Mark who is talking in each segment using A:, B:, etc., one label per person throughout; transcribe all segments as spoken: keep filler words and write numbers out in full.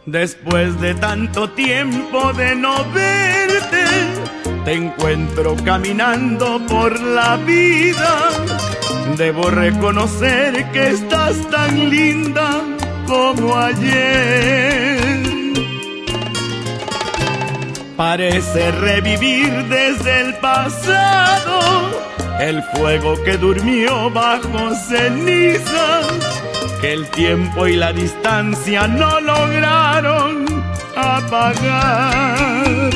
A: Después de tanto tiempo de no verte, te encuentro caminando por la vida. Debo reconocer que estás tan linda como ayer. Parece revivir desde el pasado el fuego que durmió bajo ceniza, que el tiempo y la distancia no lograron apagar.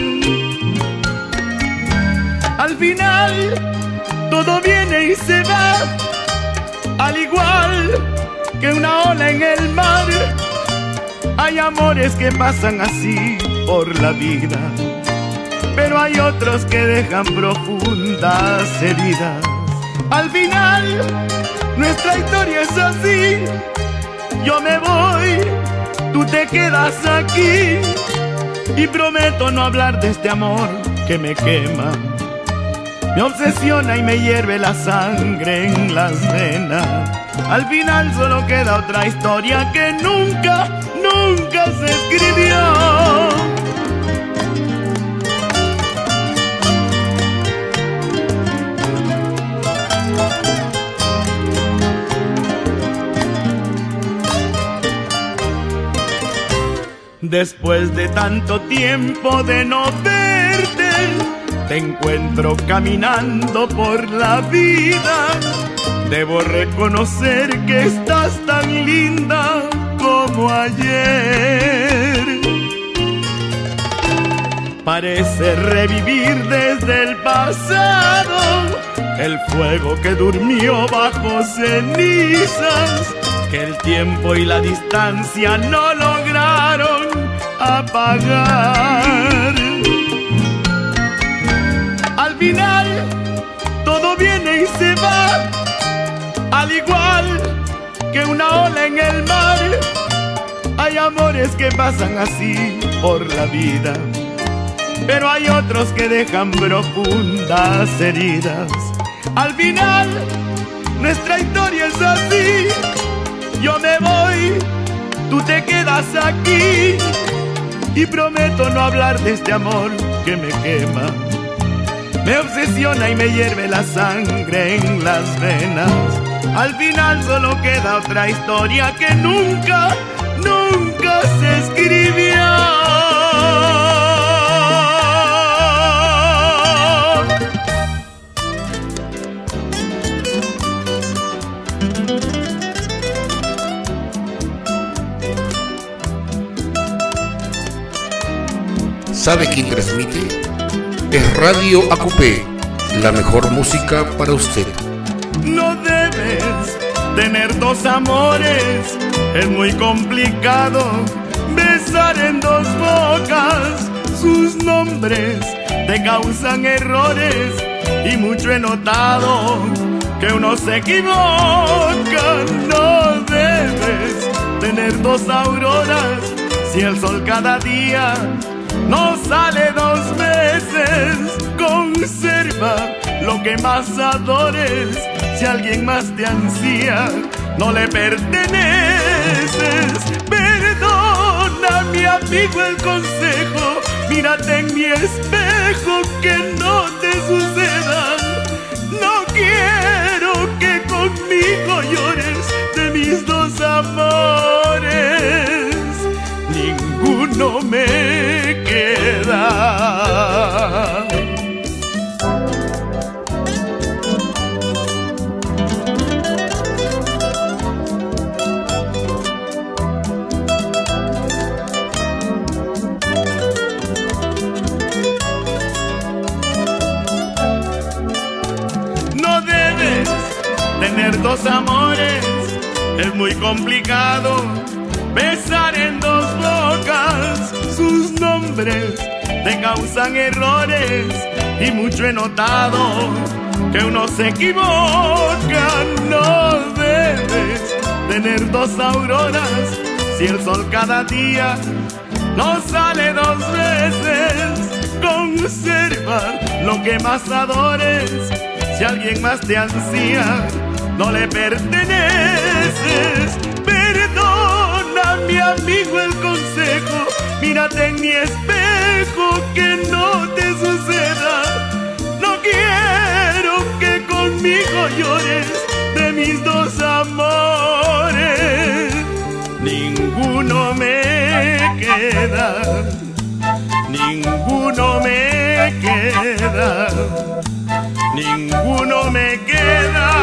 A: Al final todo viene y se va, al igual que una ola en el mar. Hay amores que pasan así por la vida, pero hay otros que dejan profundas heridas. Al final nuestra historia es así. Yo me voy, tú te quedas aquí, y prometo no hablar de este amor que me quema, me obsesiona y me hierve la sangre en las venas. Al final solo queda otra historia que nunca, nunca se escribió. Después de tanto tiempo de no verte, te encuentro caminando por la vida. Debo reconocer que estás tan linda como ayer. Parece revivir desde el pasado el fuego que durmió bajo cenizas, que el tiempo y la distancia no lograron apagar. Al final todo viene y se va, al igual que una ola en el mar. Hay amores que pasan así por la vida, pero hay otros que dejan profundas heridas. Al final nuestra historia es así. Yo me voy, tú te quedas aquí, y prometo no hablar de este amor que me quema, me obsesiona y me hierve la sangre en las venas. Al final solo queda otra historia que nunca, nunca se escribió.
B: ¿Sabe quién transmite? Es Radio A Q P, la mejor música para usted.
A: No debes tener dos amores, es muy complicado besar en dos bocas. Sus nombres te causan errores, y mucho he notado que uno se equivoca. No debes tener dos auroras, si el sol cada día no sale dos veces. Conserva lo que más adores, si alguien más te ansía, no le perteneces. Perdona, mi amigo, el consejo, mírate en mi espejo, que no te suceda. No quiero que conmigo llores de mis dos amores, ninguno me queda. No debes tener dos amores, es muy complicado besar en dos bocas. Sus nombres te causan errores, y mucho he notado que uno se equivoca. No debes tener dos auroras, si el sol cada día no sale dos veces. Conserva lo que más adores, si alguien más te ansía, no le perteneces. Perdona, mi amigo, el consejo, Mírate en mi espejo, que no te suceda. No quiero que conmigo llores de mis dos amores. Ninguno me queda, ninguno me queda, ninguno me queda.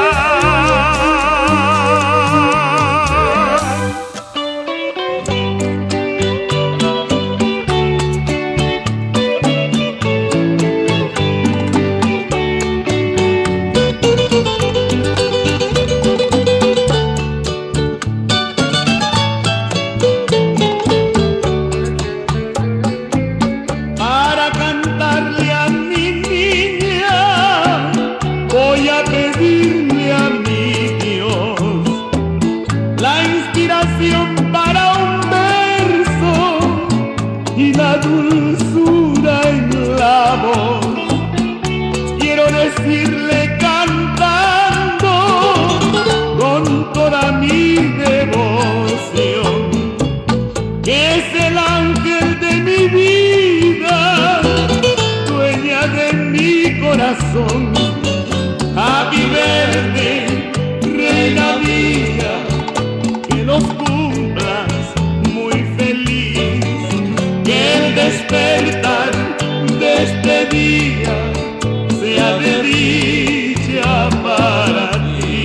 C: Happy birthday, reina mía, que los cumplas muy feliz, que el despertar de este día sea de dicha para ti.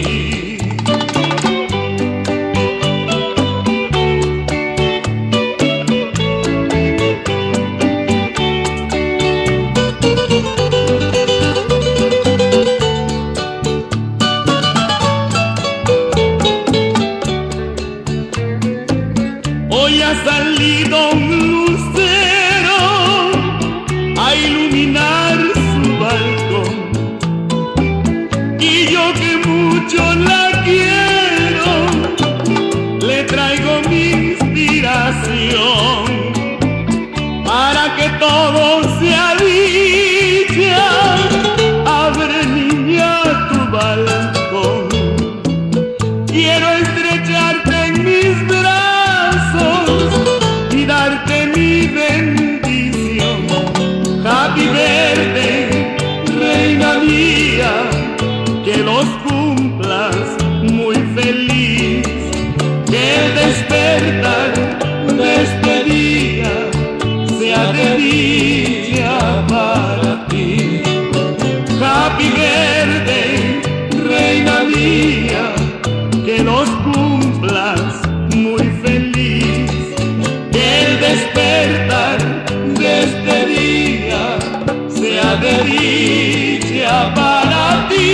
C: Para que todo sea dicha, abre niña tu balcón. Quiero estrecharte en mis brazos y darte mi bendición. Happy birthday, reina mía, que los cumplas muy feliz, que el despertar de este día sea de dicha para ti. Happy birthday, reina mía, que los cumplas muy feliz, que el despertar de este día sea de dicha para ti.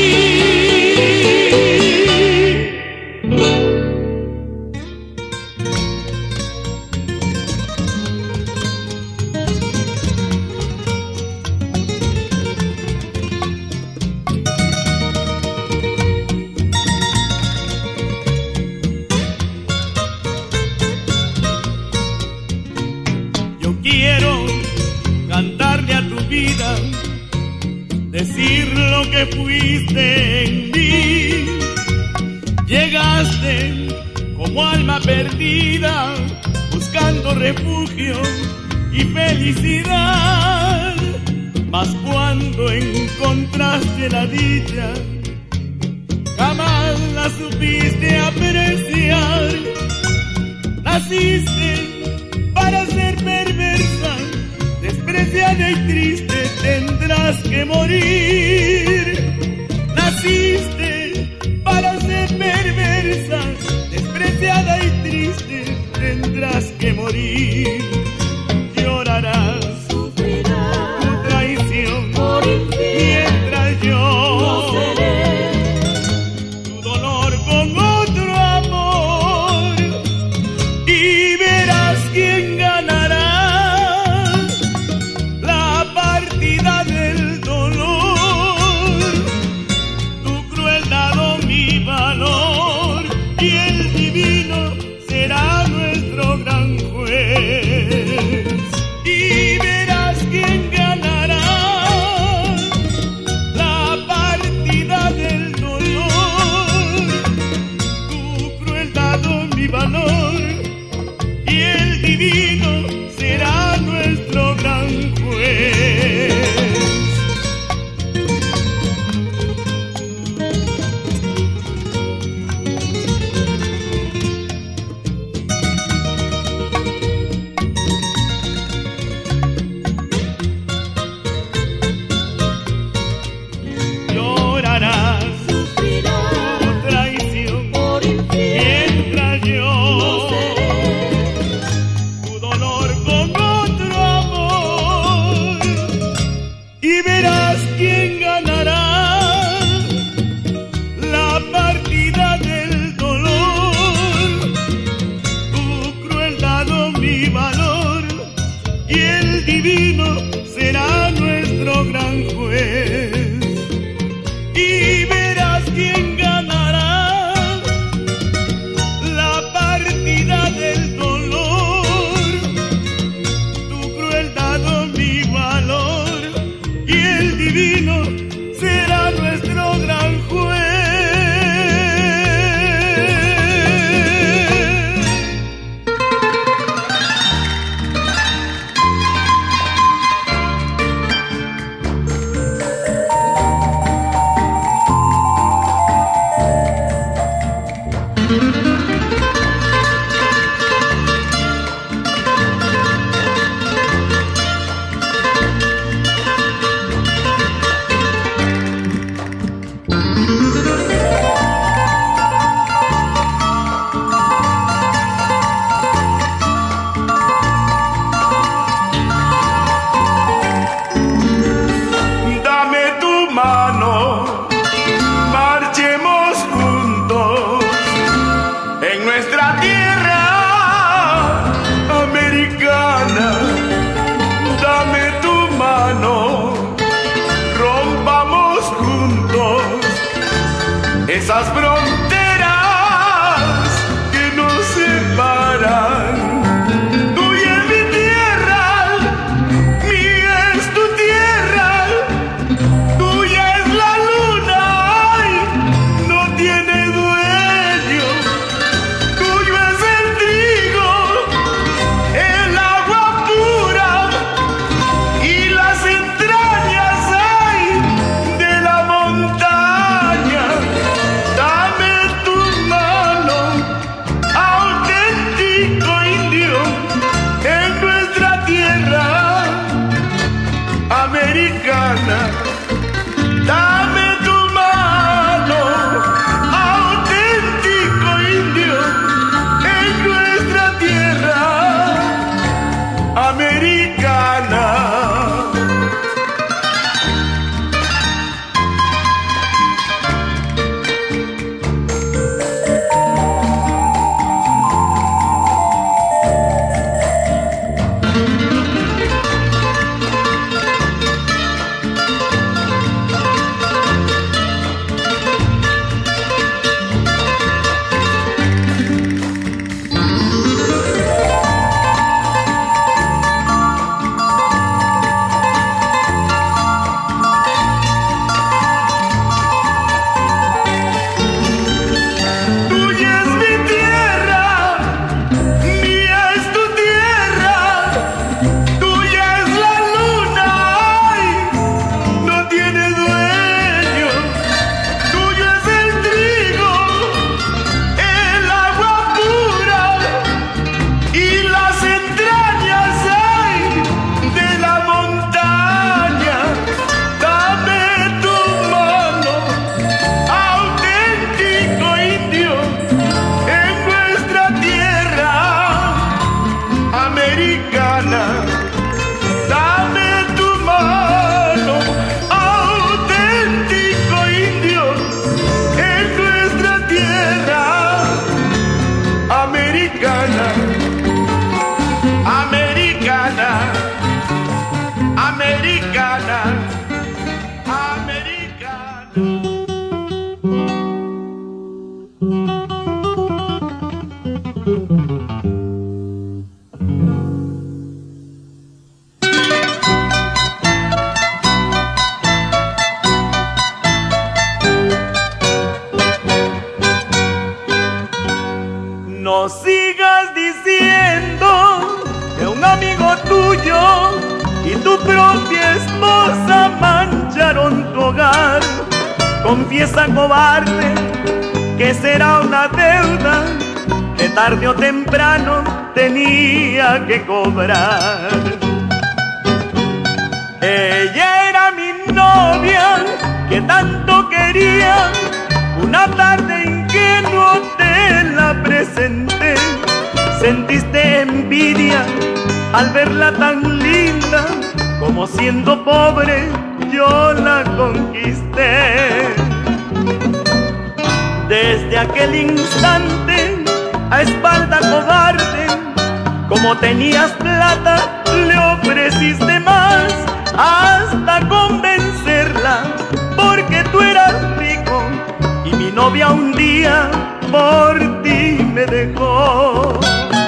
A: Quiero cantarle a tu vida, decir lo que fuiste en mí. Llegaste como alma perdida, buscando refugio y felicidad. Mas cuando encontraste la dicha, jamás la supiste apreciar. Naciste para ser perversa, despreciada y triste, tendrás que morir. Naciste para ser perversa, despreciada y triste, tendrás que morir. Llorarás, sufrirás tu traición, por mientras yo no seré tu dolor con otro amor, y verás quién ganará la partida del dolor. Tu crueldad o mi valor, y el divino será nuestro gran juez. las fronteras que nos separan. Tuya es mi tierra, mía es tu tierra, tuya es la luna, ay, no tiene dueño. Tuyo es el trigo, el agua pura y las entrañas, ay, de la montaña. Dame tu mano, auténtico indio, en nuestra tierra americana. Dame tu mano, auténtico indio, en nuestra tierra americana. Tuya es mi tierra, mía es tu tierra, tuya es la luna, ay, no tiene dueño. Tuyo es el trigo, el agua pura y las entrañas, ay, de la montaña. Dame tu mano, auténtico indio, en nuestra tierra americana. Dame tu mano, auténtico indio, en nuestra tierra americana. Americana, americana, americana. No sigas diciendo que un amigo tuyo y tu propia esposa mancharon tu hogar. Confiesa, cobarde, que será una deuda que tarde o temprano tenía que cobrar. Ella era mi novia que tanto quería. Una tarde ingenuo te la presenté. Sentiste envidia al verla tan linda, como siendo pobre yo la conquisté. Desde aquel instante, a espalda cobarde, como tenías plata, le ofreciste más, hasta convencerla, porque tú eras rico y mi novia un día por ti me dejó.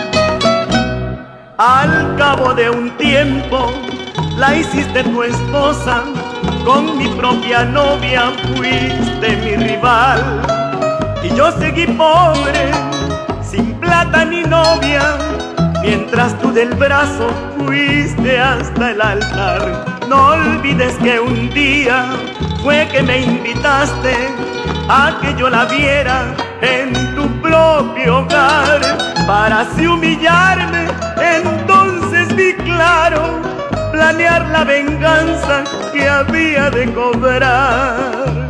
A: Al cabo de un tiempo la hiciste tu esposa, con mi propia novia fuiste mi rival. Y yo seguí pobre, sin plata ni novia, mientras tú del brazo fuiste hasta el altar. No olvides que un día fue que me invitaste a que yo la viera en tu propio hogar. Para así humillarme, entonces vi claro, planear la venganza que había de cobrar.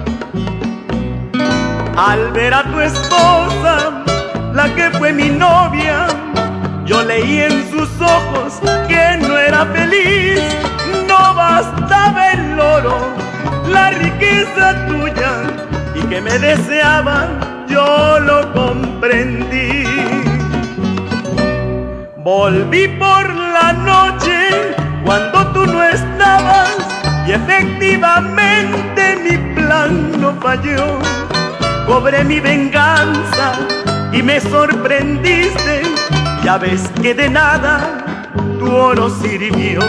A: Al ver a tu esposa, la que fue mi novia, yo leí en sus ojos que no era feliz. No bastaba el oro, la riqueza tuya, y que me deseaba, yo lo comprendí. Volví por la noche cuando tú no estabas, y efectivamente mi plan no falló. cobré mi venganza y me sorprendiste. Ya ves que de nada tu oro sirvió.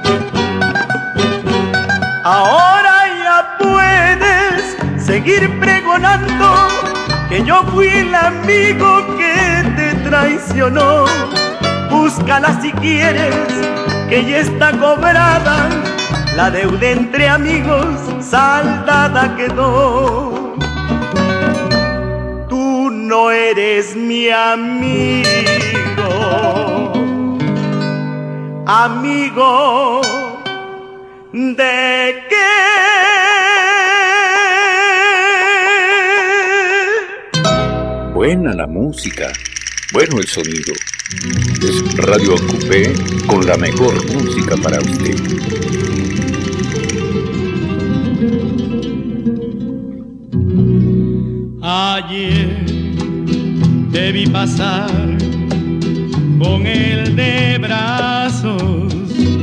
A: Ahora ya puedes seguir pregonando que yo fui el amigo que te traicionó. Búscala si quieres, que ya está cobrada. La deuda entre amigos saldada quedó. Tú no eres mi amigo, amigo de qué.
B: Buena la música, bueno el sonido. Es Radio Acupé con la mejor música para usted.
C: Ayer te vi pasar con el de brazos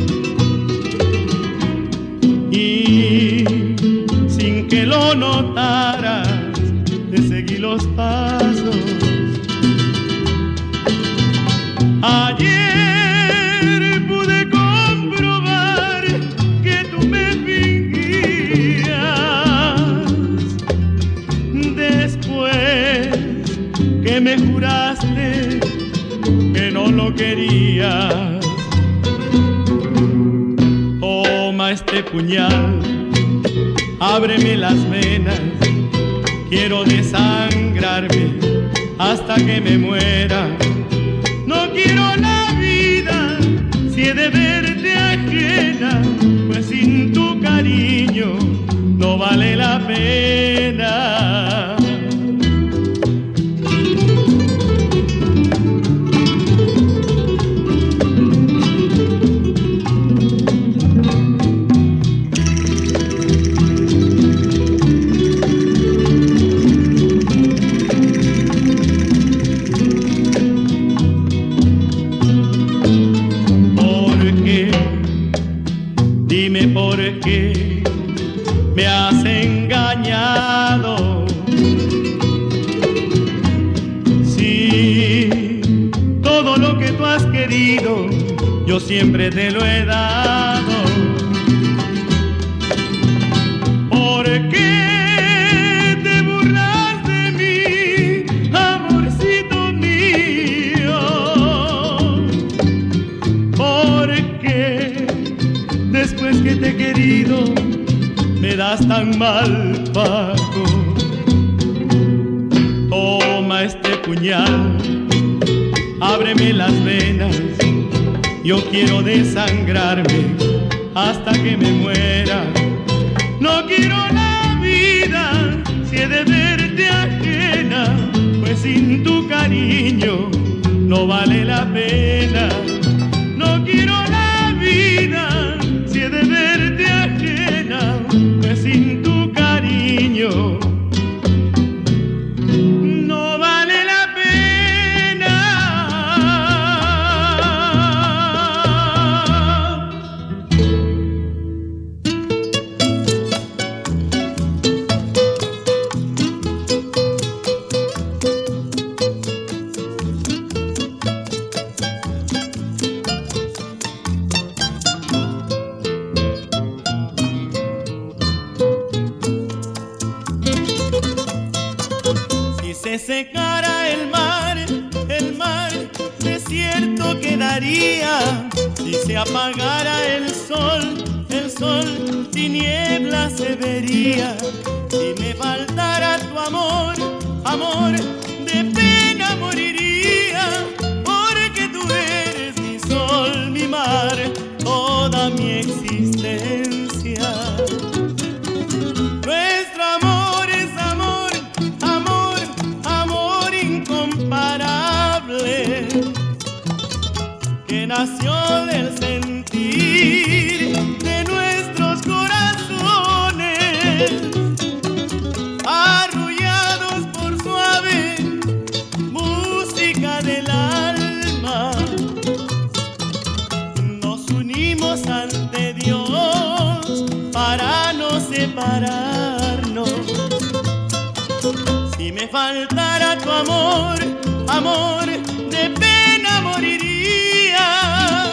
C: y sin que lo notaras te seguí los pasos. Ayer pude comprobar que tú me fingías. Después que me juraste que no lo querías. Toma este puñal, ábreme las venas. Quiero desangrarme hasta que me muera. No quiero la vida si he de verte ajena, pues sin tu cariño no vale la pena. Porque me has engañado. Sí, todo lo que tú has querido, yo siempre te lo he dado. ¿Por qué te burlas de mí, amorcito mío? ¿Por qué después que te he querido me das tan mal pago? Toma este puñal, ábreme las venas. Yo quiero desangrarme hasta que me muera. No quiero la vida si he de verte ajena, pues sin tu cariño no vale la pena. No quiero la vida si he de verte ajena, pues sin tu cariño no vale la pena. Se secara el mar, el mar desierto quedaría. Si se apagara el sol, el sol tiniebla se vería. Si me faltara tu amor, amor, de pena moriría. Porque tú eres mi sol, mi mar, toda mi existencia. Nuestro amor es amor, amor, amor incomparable, que nació del sentir de nuestros corazones, arrullados por suave música del alma. Nos unimos ante Dios para no separarnos. Si faltara tu amor, amor, de pena moriría.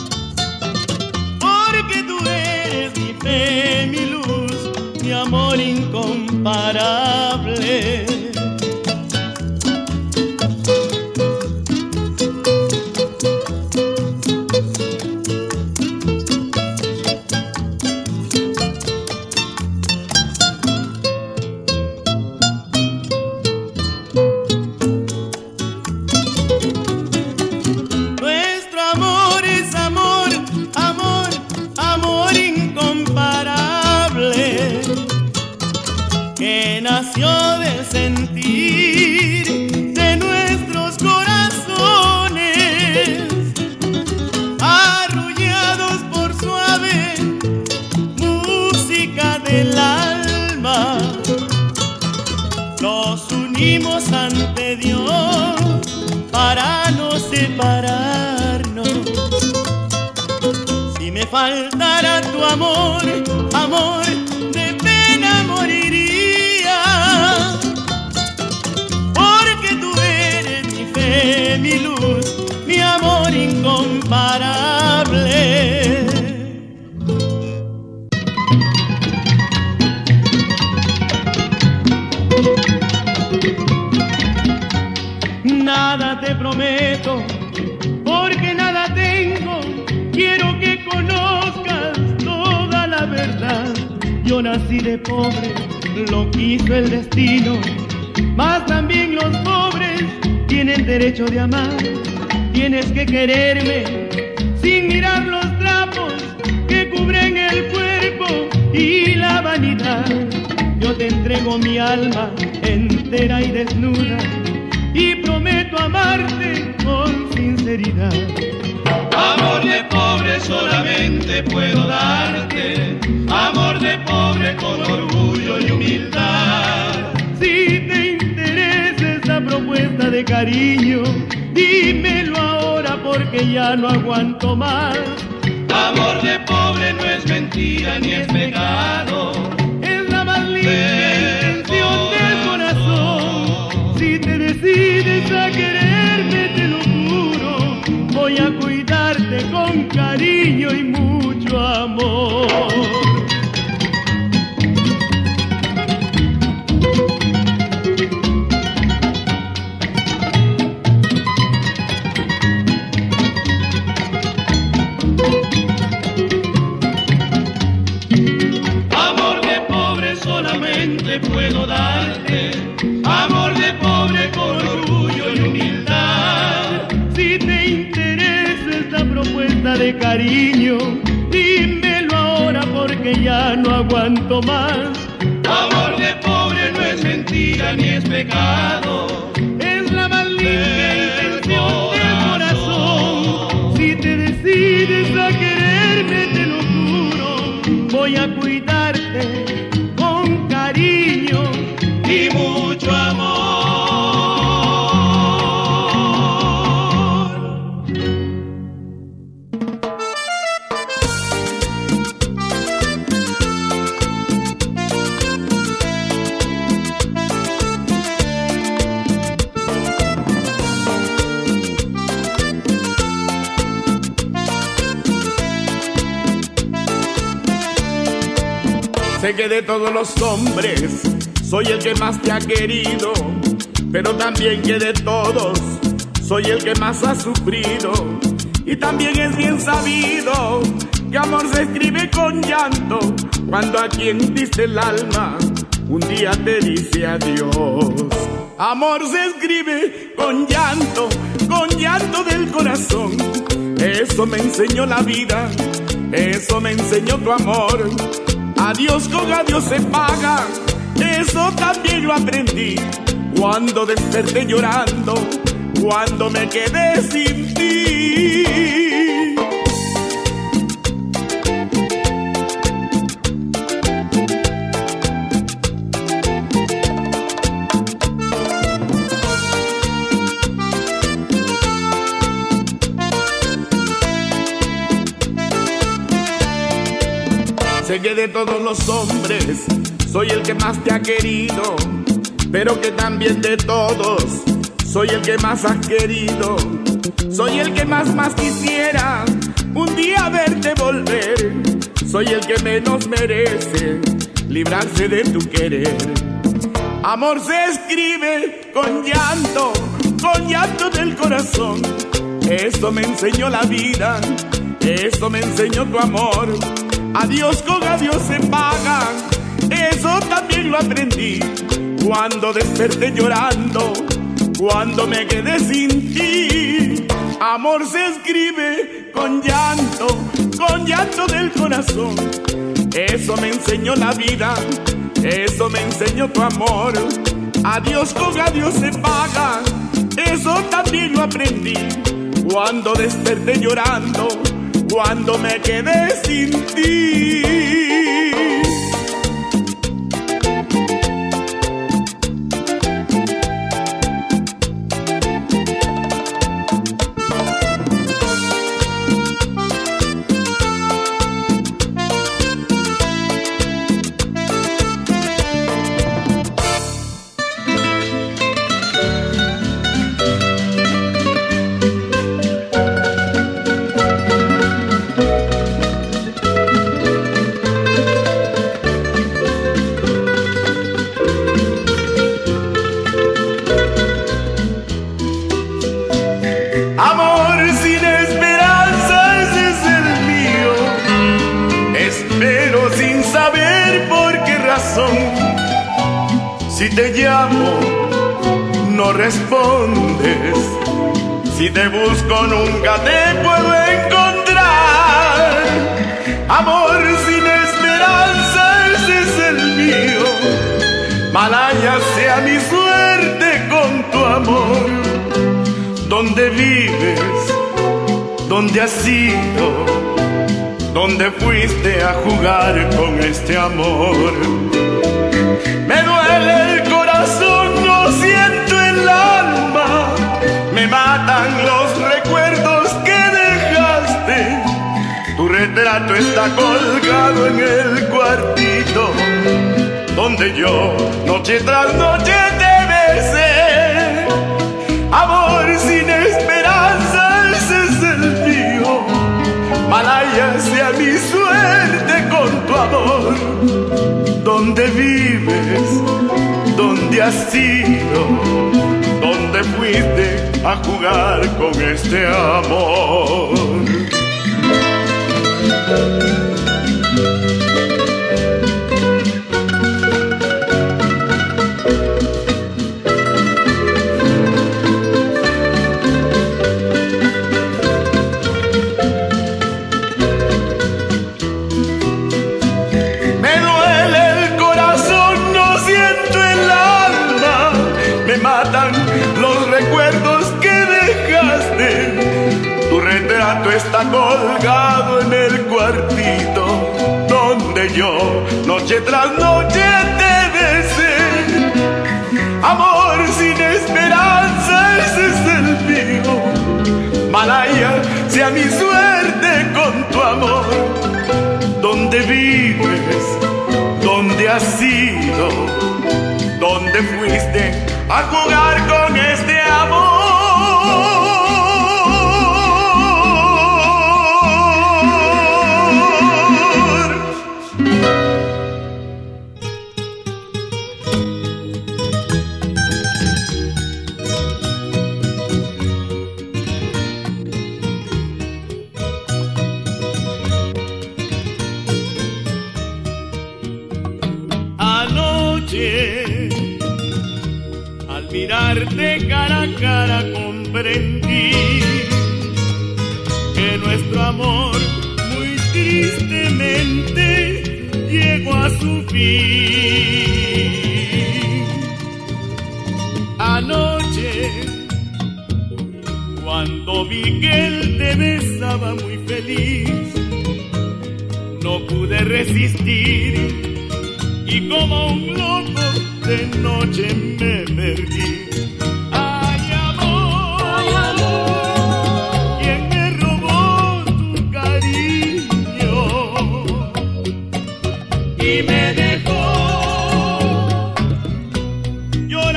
C: Porque tú eres mi fe, mi luz, mi amor incomparable. Nació del sentir de nuestros corazones, arrullados por suave música del alma. Nos unimos ante Dios para no separarnos. Si me faltara tu amor, amor, de pena moriría. Porque tú eres mi fe, mi luz, mi amor incomparable. Nada te prometo, porque nada tengo. Quiero que conozcas toda la verdad. Yo nací de pobre, lo quiso el destino, mas también los pobres tienen derecho de amar. Tienes que quererme sin mirar los trapos que cubren el cuerpo y la vanidad. Yo te entrego mi alma entera y desnuda y prometo amarte con sinceridad.
D: Amor de pobre solamente puedo darte, amor de pobre con orgullo y humildad.
C: Si te interesa esa propuesta de cariño, dímelo ahora porque ya no aguanto más.
D: Amor de pobre no es mentira ni es pecado,
C: es la más linda intención del corazón. Si te decides a quererme, te lo juro, voy a cuidarte con cariño y mucho amor.
D: Amor de pobre solamente puedo darte, amor de pobre con orgullo y humildad.
C: Si te interesa esta propuesta de cariño, dímelo ahora porque ya no aguanto más.
D: Amor de pobre no es mentira ni es pecado,
C: es la más linda intención del corazón. Si te decides a quererme, te lo juro, voy a cuidarte con cariño
D: y mucho amor.
A: Sé que de todos los hombres soy el que más te ha querido, pero también que de todos soy el que más ha sufrido. Y también es bien sabido que amor se escribe con llanto, cuando a quien diste el alma un día te dice adiós. Amor se escribe con llanto, con llanto del corazón. Eso me enseñó la vida, eso me enseñó tu amor. Adiós con adiós se paga, eso también lo aprendí cuando desperté llorando, cuando me quedé sin ti. Sé que de todos los hombres soy el que más te ha querido, pero que también de todos soy el que más has querido. Soy el que más más quisiera un día verte volver. Soy el que menos merece librarse de tu querer. Amor se escribe con llanto, con llanto del corazón. Eso me enseñó la vida, eso me enseñó tu amor. Adiós con adiós se paga, eso también lo aprendí cuando desperté llorando, cuando me quedé sin ti. Amor se escribe con llanto, con llanto del corazón. Eso me enseñó la vida, eso me enseñó tu amor. Adiós con adiós se paga, eso también lo aprendí cuando desperté llorando, cuando me quedé sin ti. Si te llamo, no respondes. Si te busco, nunca te puedo encontrar. Amor sin esperanza, ese es el mío. Malaya sea mi suerte con tu amor. ¿Dónde vives? ¿Dónde has ido? ¿Dónde fuiste a jugar con este amor? Me duele el corazón, lo siento en el alma. Me matan los recuerdos que dejaste. Tu retrato está colgado en el cuartito donde yo noche tras noche te besé. Amor sin esperanza, ese es el mío. Malaya sea mi suerte con tu amor. ¿Dónde vives? ¿Dónde has ido? ¿Dónde fuiste a jugar con este amor? Los recuerdos que dejaste. Tu retrato está colgado en el cuartito donde yo noche tras noche te besé. Amor sin esperanza, ese es el mío. Malaya sea mi suerte con tu amor. ¿Dónde vives? ¿Dónde has ido? ¿Dónde fuiste a jugar con este amor?
C: Anoche, al mirarte cara a cara, comprendí que nuestro amor muy tristemente llegó a su fin. Anoche, cuando vi que él te besaba muy feliz, no pude resistir y como un loco de noche me perdí. Ay, amor, ay, amor, ¿quién me robó tu cariño? Y me dejó llorando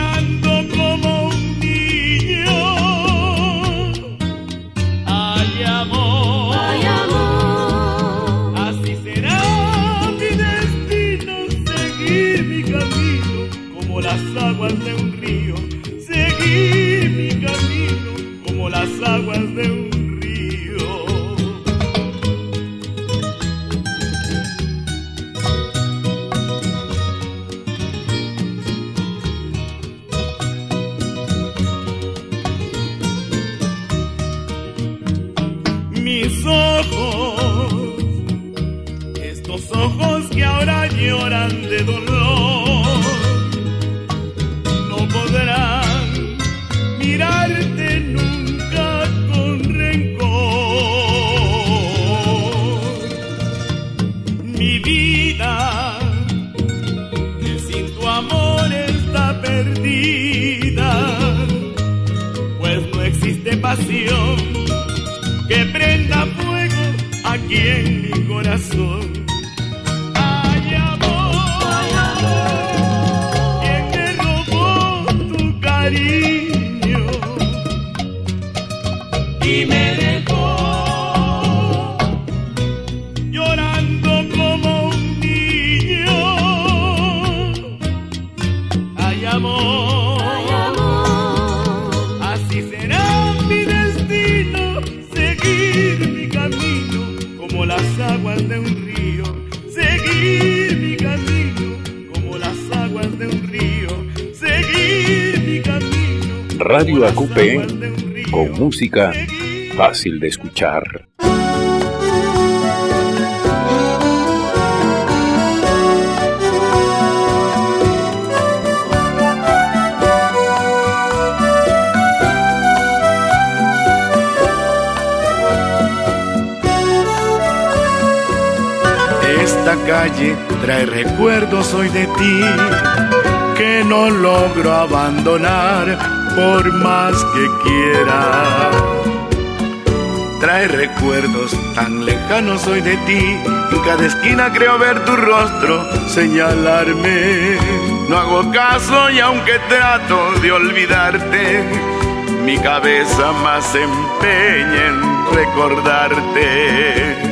A: ojos que ahora lloran de dolor no podrán mirarte nunca con rencor. Mi vida, que sin tu amor está perdida, pues no existe pasión que prenda fuego aquí en mi corazón. Ay, amor, ¿quién me robó tu cariño y me dejó llorando como un niño? Ay, amor,
E: Ay, amor,
A: así será mi destino, seguir mi camino como las aguas de un río, seguir mi camino como las aguas de un río, seguir mi camino.
B: Radio A Q P, con música fácil de escuchar.
A: Esta calle trae recuerdos hoy de ti que no logro abandonar por más que quiera. Trae recuerdos tan lejanos hoy de ti, en cada esquina creo ver tu rostro señalarme. No hago caso y aunque trato de olvidarte, mi cabeza más se empeña en recordarte.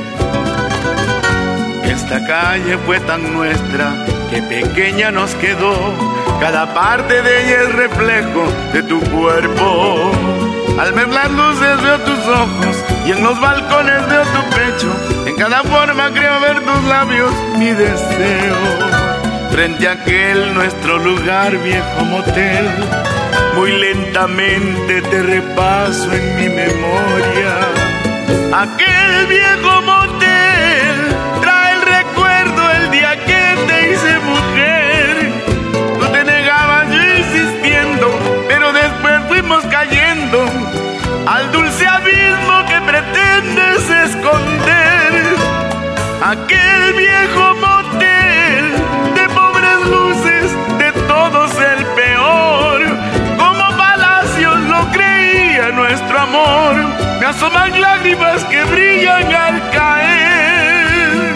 A: Esta calle fue tan nuestra que pequeña nos quedó, cada parte de ella es reflejo de tu cuerpo. Al ver las luces veo tus ojos y en los balcones veo tu pecho, en cada forma creo ver tus labios, mi deseo. Frente a aquel nuestro lugar, viejo motel, muy lentamente te repaso en mi memoria. Aquel viejo motel trae el recuerdo el día que te hice mujer. Tú te negabas, yo insistiendo, pero después fuimos cayendo al dulce abismo que pretendes esconder. Aquel viejo motel de pobres luces, de todos el peor, como palacios lo creía nuestro amor. Me asoman lágrimas que brillan al caer.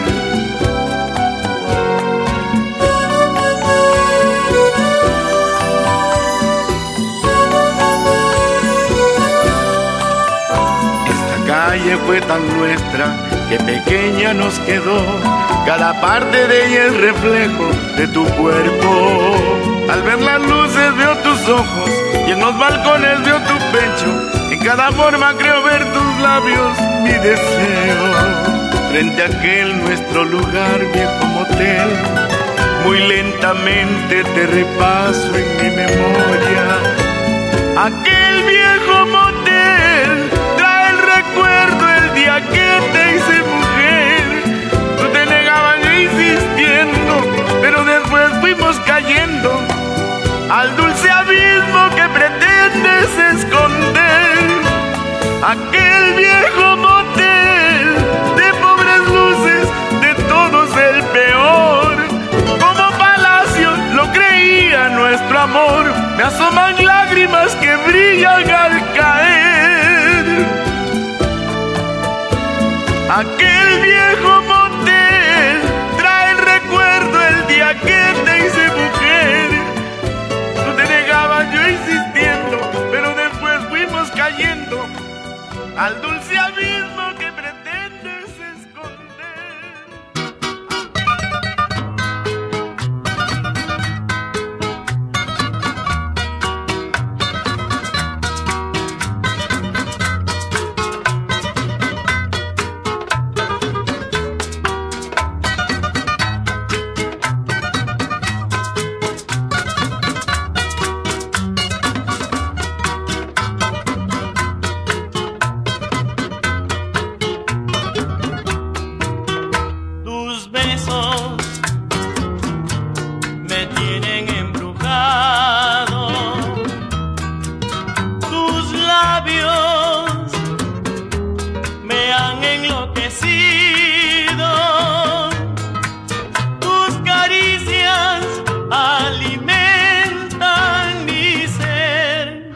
A: Esta calle fue tan nuestra que pequeña nos quedó, cada parte de ella es reflejo de tu cuerpo. Al ver las luces veo tus ojos y en los balcones veo tu pecho, en cada forma creo ver tus labios, mi deseo. Frente a aquel nuestro lugar, viejo motel, muy lentamente te repaso en mi memoria. Aquel viejo motel trae el recuerdo el día que te hice mujer. Tú te negabas insistiendo, pero después fuimos cayendo al dulce abismo que pretendes esconder. Aquel viejo motel de pobres luces, de todos el peor, como palacio lo creía nuestro amor. Me asoman lágrimas que brillan al caer. Aquel viejo motel trae el recuerdo el día que te hice mujer. Tú te negabas, yo insistiendo, pero después fuimos cayendo al dulce abismo que pretendes esconder.
F: besos me tienen embrujado. Tus labios me han enloquecido. Tus caricias alimentan mi ser.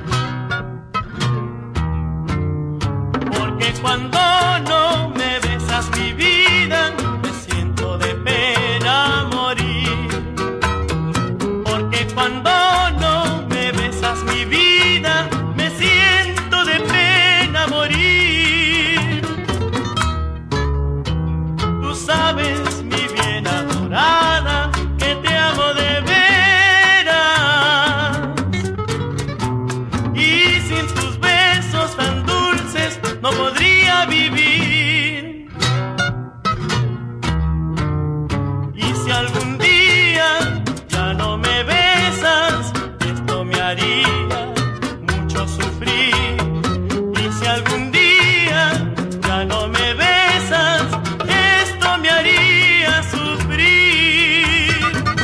F: Porque cuando no me besas, mi vida, me siento de pena morir. Porque cuando no me besas, mi vida, me siento de pena morir. Tú sabes, mi bien adorada, que te amo de veras. Y sin tus besos tan dulces no podría vivir. Y si algún día ya no me besas, esto me haría mucho sufrir. Y si algún día ya no me besas, esto me haría sufrir.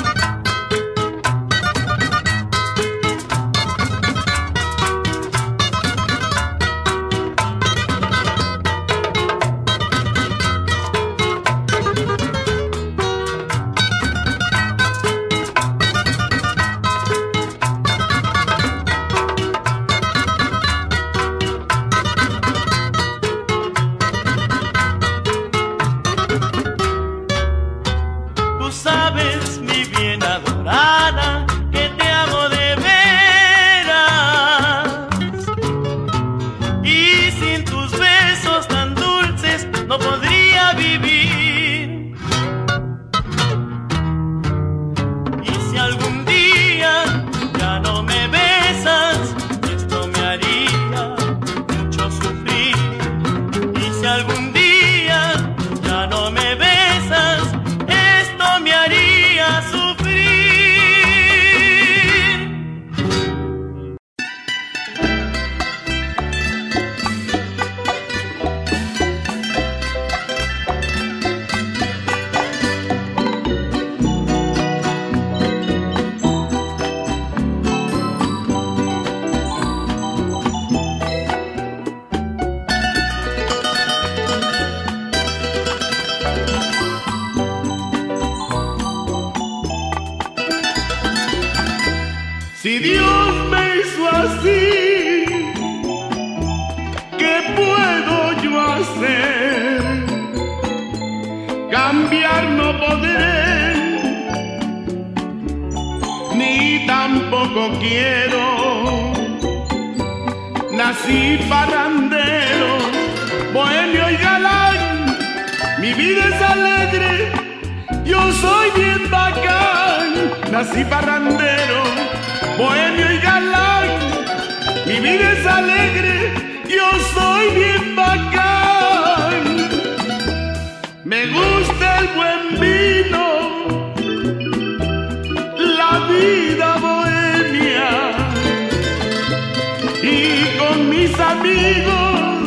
F: Tú sabes, mi bien adorada, que te amo de veras. Y sin tus besos tan dulces no podría vivir. Y si algún día ya no me besas, esto me haría mucho sufrir. Y si algún día ya no me besas, esto me haría sufrir.
A: Si Dios me hizo así, ¿qué puedo yo hacer? Cambiar no podré, ni tampoco quiero. Nací parrandero, bohemio y galán, mi vida es alegre, yo soy bien bacán. Nací parrandero, bohemio y galán, mi vida es alegre, yo soy bien bacán. Me gusta el buen vino, la vida bohemia, y con mis amigos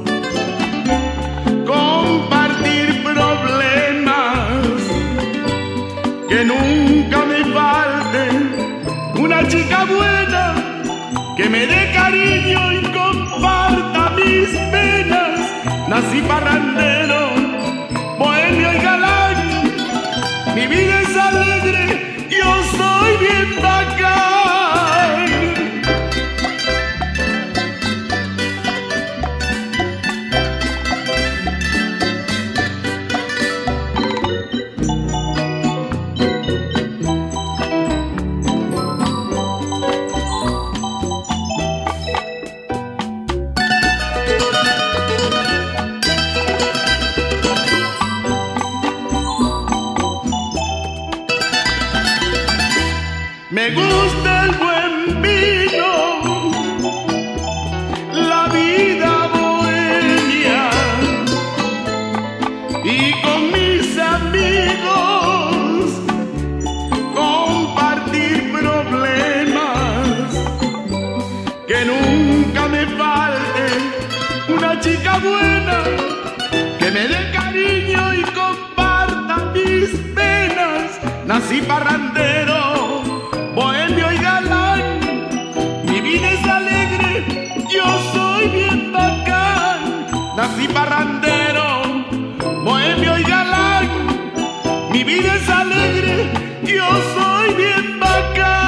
A: compartir problemas, que nunca me falten una chica buena, que me dé cariño y comparta mis penas. Nací parrandero, bohemio y galán, mi vida es alegre, yo soy bien bacán. Me gusta el buen vino, la vida bohemia, y con mis amigos compartir problemas, que nunca me falte una chica buena, que me dé cariño y comparta mis nací parrandero, bohemio y galán. Mi vida es alegre, yo soy bien bacán. Nací parrandero, bohemio y galán. Mi vida es alegre, yo soy bien bacán.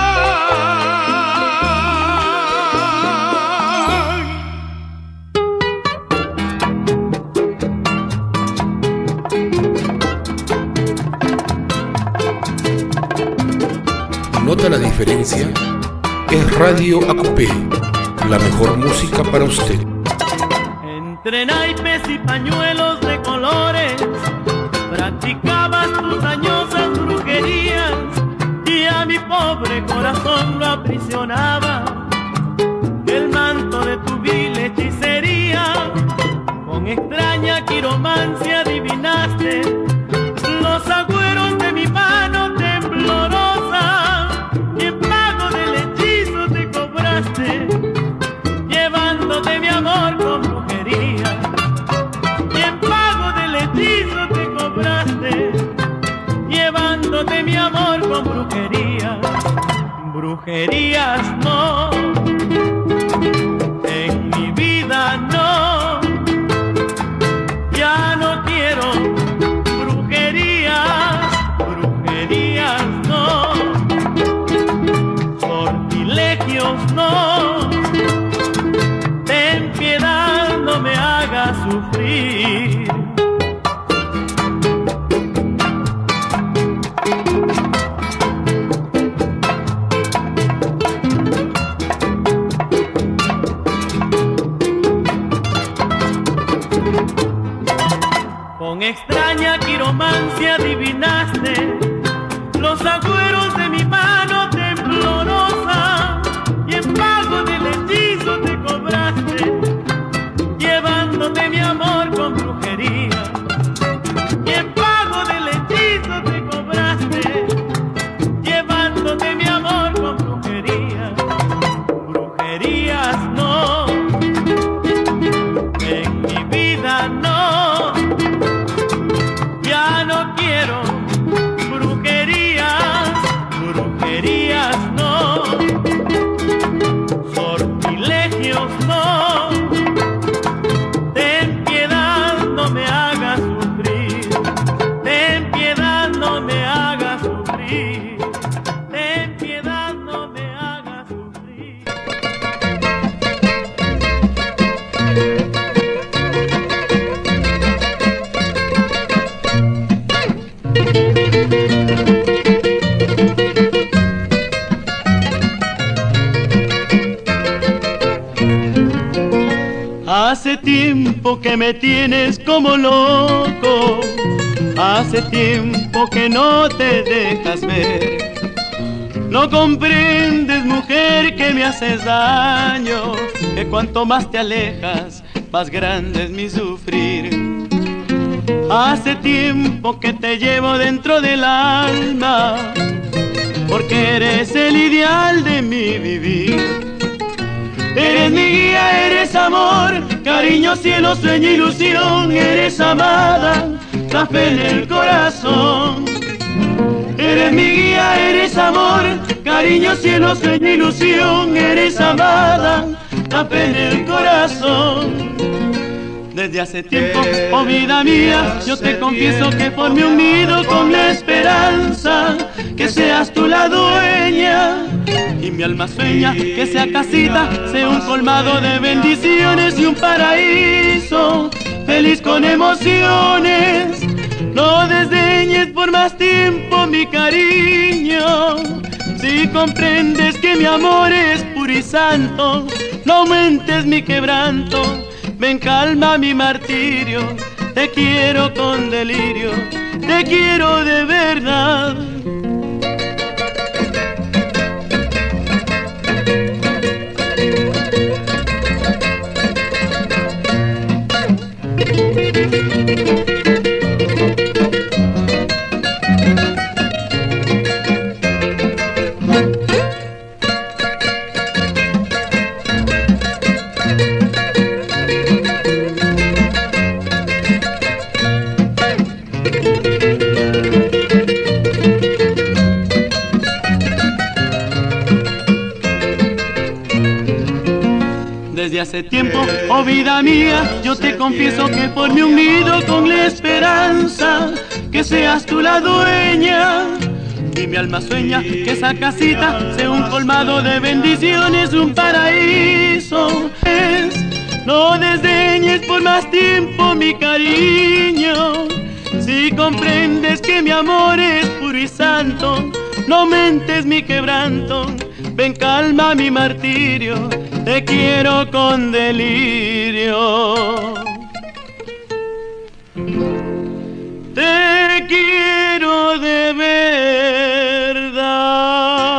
G: ¿Nota la diferencia? Es Radio Acupé, la mejor música para usted.
F: Entre naipes y pañuelos de colores practicabas tus dañosas brujerías y a mi pobre corazón lo aprisionaba el manto de tu vil hechicería. Con extraña quiromancia adivinaste los agüeros de mi mano temblorosa y en pago del hechizo te cobraste, llevándote mi amor con brujería. Y en pago del hechizo te cobraste, llevándote mi amor con brujería. Brujerías no, en mi vida no, ya no quiero brujerías, brujerías no, sortilegios no, ten piedad, no me hagas sufrir. Con extraña quiromancia adivinaste los agüeros de mi mano temblorosa y en pago del hechizo te cobraste, llevándote mi amor con brujería. Y en pago del hechizo te cobraste, llevándote mi amor con brujería. Brujerías no, en mi vida no, ya no quiero brujerías, brujerías no, sortilegios no, ten piedad, no me hagas sufrir, ten piedad, no me hagas sufrir, ten piedad, no me hagas sufrir.
C: Hace tiempo que me tienes como loco, hace tiempo que no te dejas ver. No comprendes, mujer, que me haces daño, que cuanto más te alejas, más grande es mi sufrir. Hace tiempo que te llevo dentro del alma, porque eres el ideal de mi vivir. Eres mi guía, eres amor, cariño, cielo, sueño, ilusión. Eres amada, la fe en el corazón. Eres mi guía, eres amor, cariño, cielo, sueño, ilusión. Eres amada, la fe en el corazón. Desde hace tiempo, oh vida mía, yo te confieso que formé un nido con la esperanza que seas tú la dueña. Y mi alma sueña que sea casita, sea un colmado de bendiciones y un paraíso feliz con emociones. No desdeñes por más tiempo mi cariño, si comprendes que mi amor es puro y santo. No aumentes mi quebranto, ven, calma mi martirio. Te quiero con delirio, te quiero de verdad.
F: desde hace tiempo, oh vida mía, yo te confieso que formé un nido con la esperanza que seas tú la dueña. Y mi alma sueña que esa casita sea un colmado de bendiciones, un paraíso. Es, no desdeñes por más tiempo mi cariño. Si comprendes que mi amor es puro y santo, no mentes mi quebranto. Ven, calma mi martirio, te quiero con delirio. Te quiero de verdad.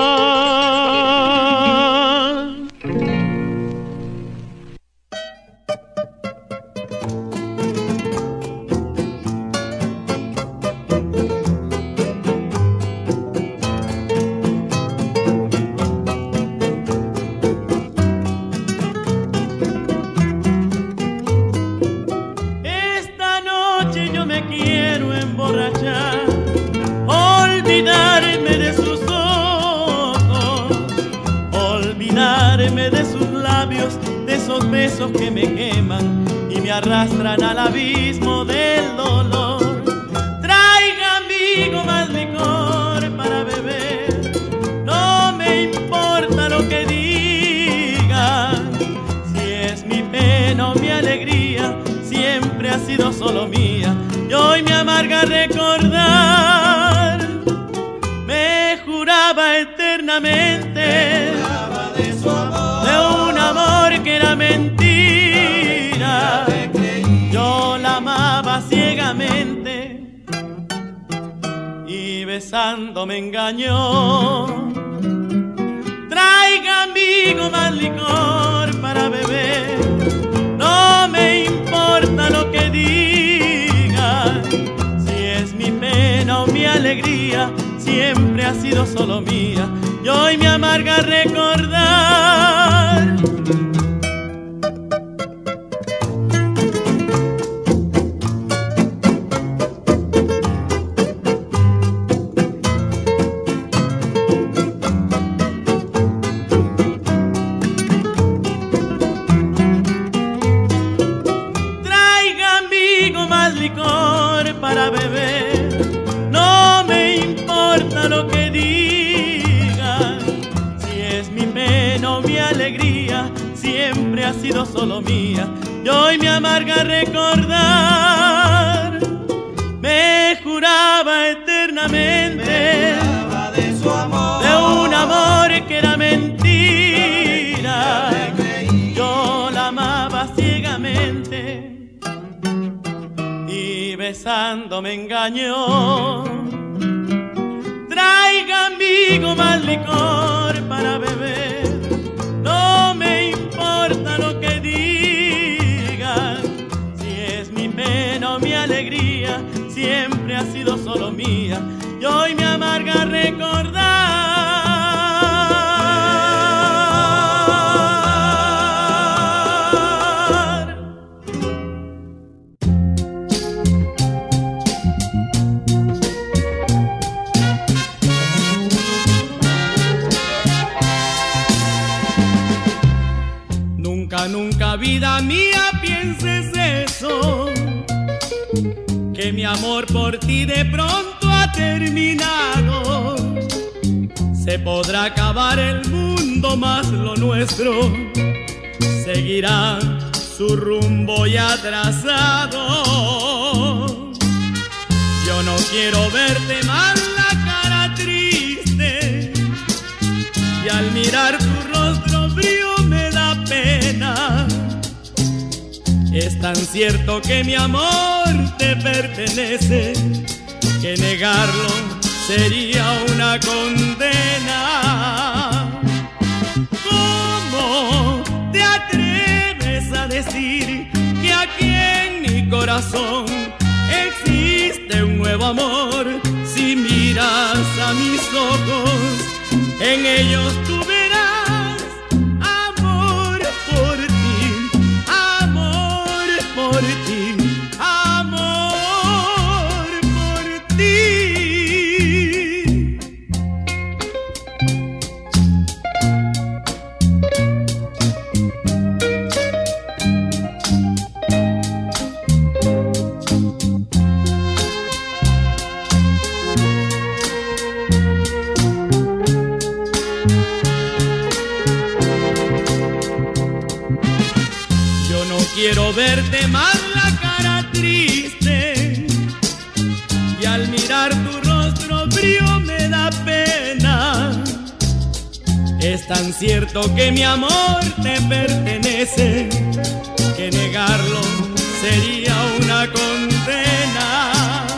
F: Esta noche yo me quiero emborrachar, olvidarme de sus ojos, olvidarme de sus labios, de esos besos que me queman y me arrastran al abismo del dolor. Traiga amigo más licor para beber, no me importa lo que digan. Si es mi pena o mi alegría, siempre ha sido solo mía. Y hoy me amarga recordar, me juraba eternamente de un amor que era mentira. Yo la amaba ciegamente y besando me engañó. Traiga amigo más licor para beber, no me importa lo que digan. Si es mi pena o mi alegría, siempre ha sido solo mía. Y hoy me amarga recordar. Para beber, no me importa lo que digan. Si es mi pena o mi alegría, siempre ha sido solo mía. Y hoy me amarga recordar, me juraba eternamente de un amor que era mentira. Yo la amaba ciegamente y besando me engañó. Traiga amigo más licor para beber, no me importa lo que digan. Si es mi pena o mi alegría, siempre ha sido solo mía. Y hoy me amarga recordar. Nunca, vida mía, pienses eso, que mi amor por ti de pronto ha terminado. Se podrá acabar el mundo, mas lo nuestro seguirá su rumbo ya trazado. Yo no quiero verte más la cara triste, y al mirar tu rostro frío me da pena. Es tan cierto que mi amor te pertenece, que negarlo sería una condena. ¿Cómo te atreves a decir que aquí en mi corazón existe un nuevo amor? Si miras a mis ojos, en ellos tú verás amor por ti, amor por ti, amor por ti.
C: mirar tu rostro frío me da pena. Es tan cierto que mi amor te pertenece, que negarlo sería una condena.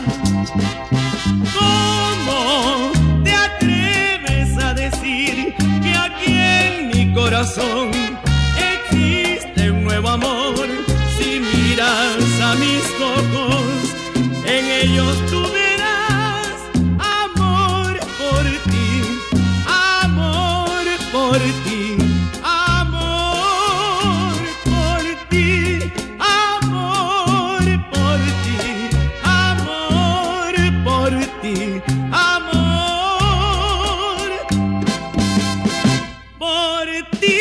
C: ¿Cómo te atreves a decir que aquí en mi corazón existe un nuevo amor? Si miras a mis ojos, en ellos tú verás amor por ti, amor por ti, amor por ti, amor por ti, amor por ti, amor por ti.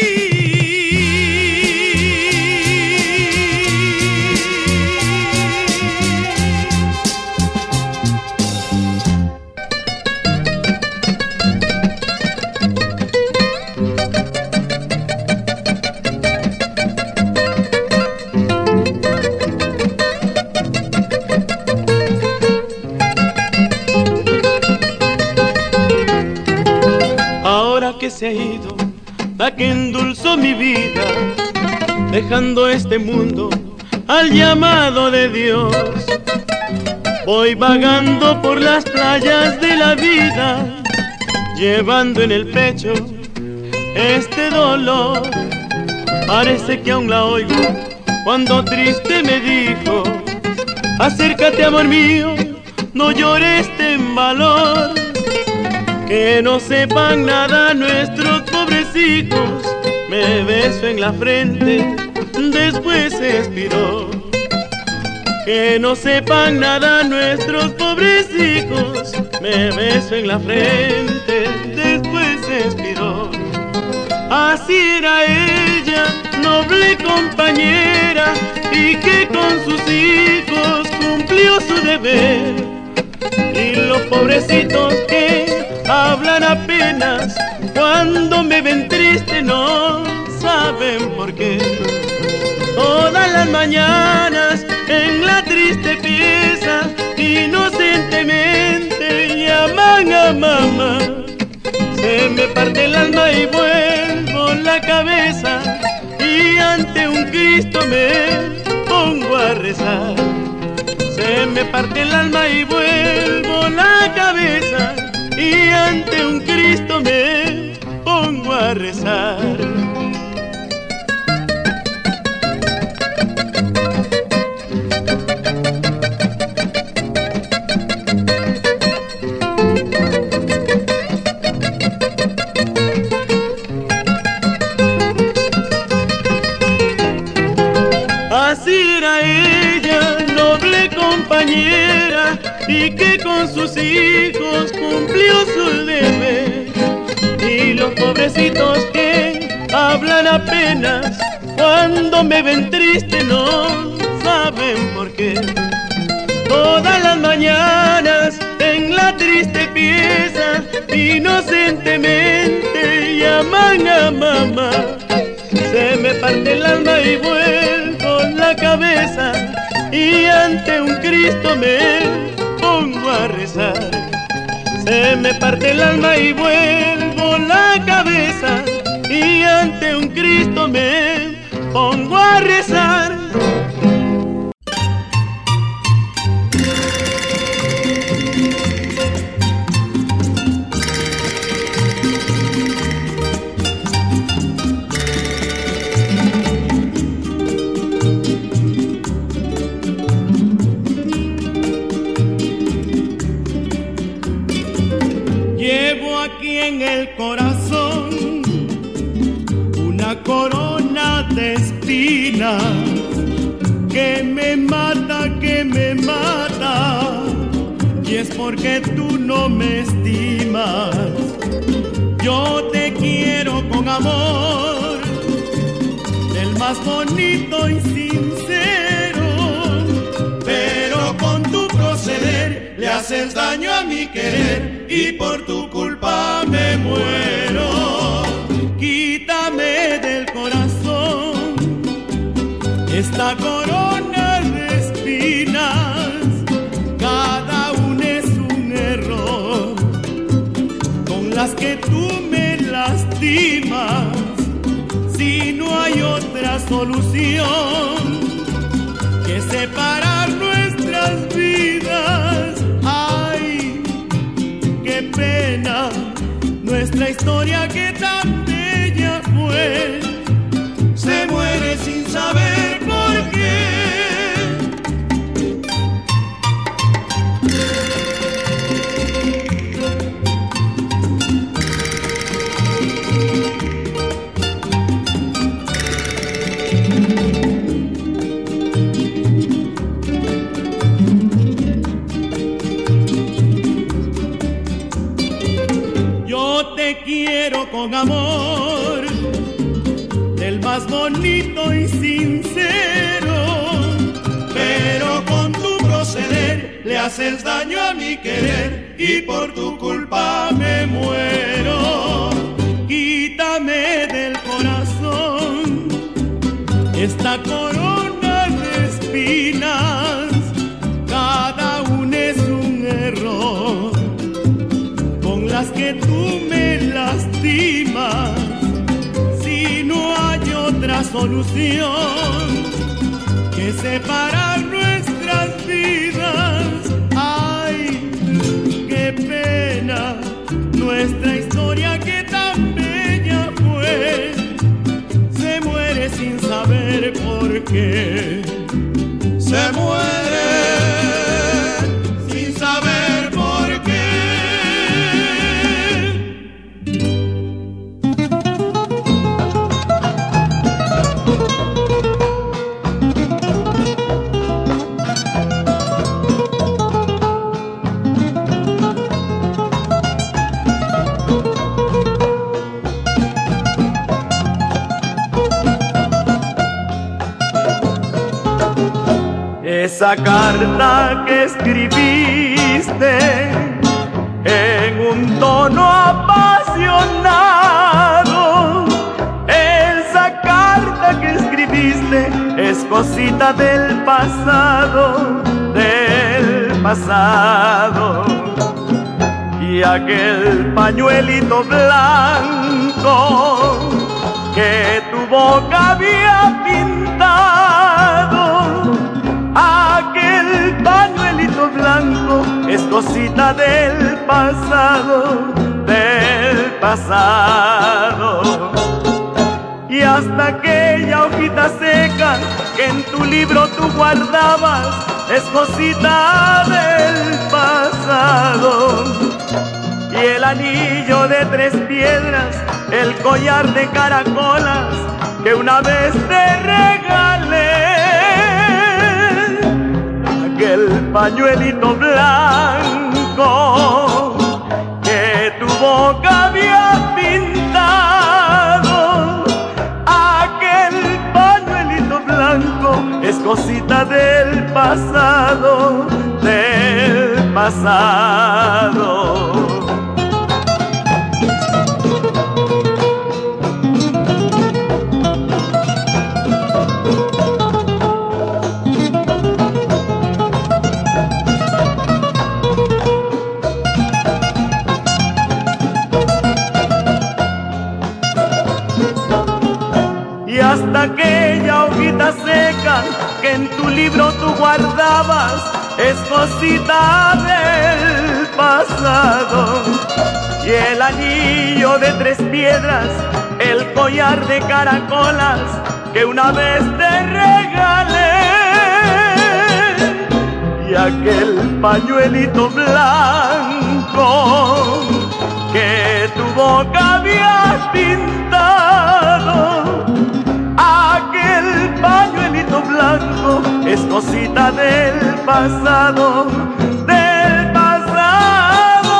C: Que se ha ido, la que endulzó mi vida, dejando este mundo al llamado de Dios. Voy vagando por las playas de la vida, llevando en el pecho este dolor. Parece que aún la oigo cuando triste me dijo: acércate, amor mío, no llores, ten valor. Que no sepan nada nuestros pobres hijos. Me beso en la frente, después se expiró. Que no sepan nada nuestros pobres hijos. Me beso en la frente, después se expiró. Así era ella, noble compañera, y que con sus hijos cumplió su deber. Y los pobrecitos que hablan apenas cuando me ven triste no saben por qué. Todas las mañanas en la triste pieza inocentemente llaman a mamá. Se me parte el alma y vuelvo la cabeza, y ante un Cristo me pongo a rezar. Se me parte el alma y vuelvo la cabeza, y ante un Cristo me pongo a rezar. Así era ella, noble compañera, y que con sus hijos cumplió su deber. Y los pobrecitos que hablan apenas cuando me ven triste no saben por qué. Todas las mañanas en la triste pieza inocentemente llaman a mamá. Se me parte el alma y vuelvo la cabeza, y ante un Cristo me pongo a rezar. Se me parte el alma y vuelvo la cabeza, y ante un Cristo me pongo a rezar. En el corazón una corona de espinas que me mata, que me mata, y es porque tú no me estimas. Yo te quiero con amor, del más bonito y sincero, pero con tu proceder le haces daño a mi querer, y por tu culpa me muero. Quítame del corazón esta corona de espinas, cada una es un que tú me lastimas, si no hay otra solución que separar nuestras vidas. Ay, qué pena, nuestra historia que tan bella fue, se muere sin saber por qué. Quiero con amor, del más bonito y sincero, pero con tu proceder le haces daño a mi querer y por tu culpa me muero. Quítame del corazón esta corona de espinas, cada una es un error con las que tú me lastimas. Si no hay otra solución que separar nuestras vidas, ay, qué pena, nuestra historia que tan bella fue, se muere sin saber por qué. Se muere sin saber por qué. Esa carta que escribiste en un tono apasionado, esa carta que escribiste es cosita del pasado, del pasado. Y aquel pañuelito blanco que tu boca había pintado, aquel pañuelito blanco es cosita del pasado, del pasado. Y hasta aquella hojita seca que en tu libro tú guardabas es cosita del pasado. Y el anillo de tres piedras, el collar de caracolas que una vez te regalé, aquel pañuelito blanco que tu boca había pintado, aquel pañuelito blanco es cosita del pasado, del pasado. Hasta aquella hojita seca que en tu libro tú guardabas es cosita del pasado. Y el anillo de tres piedras, el collar de caracolas que una vez te regalé, y aquel pañuelito blanco que tu boca había pintado, aquel pañuelito blanco es cosita del pasado, del pasado.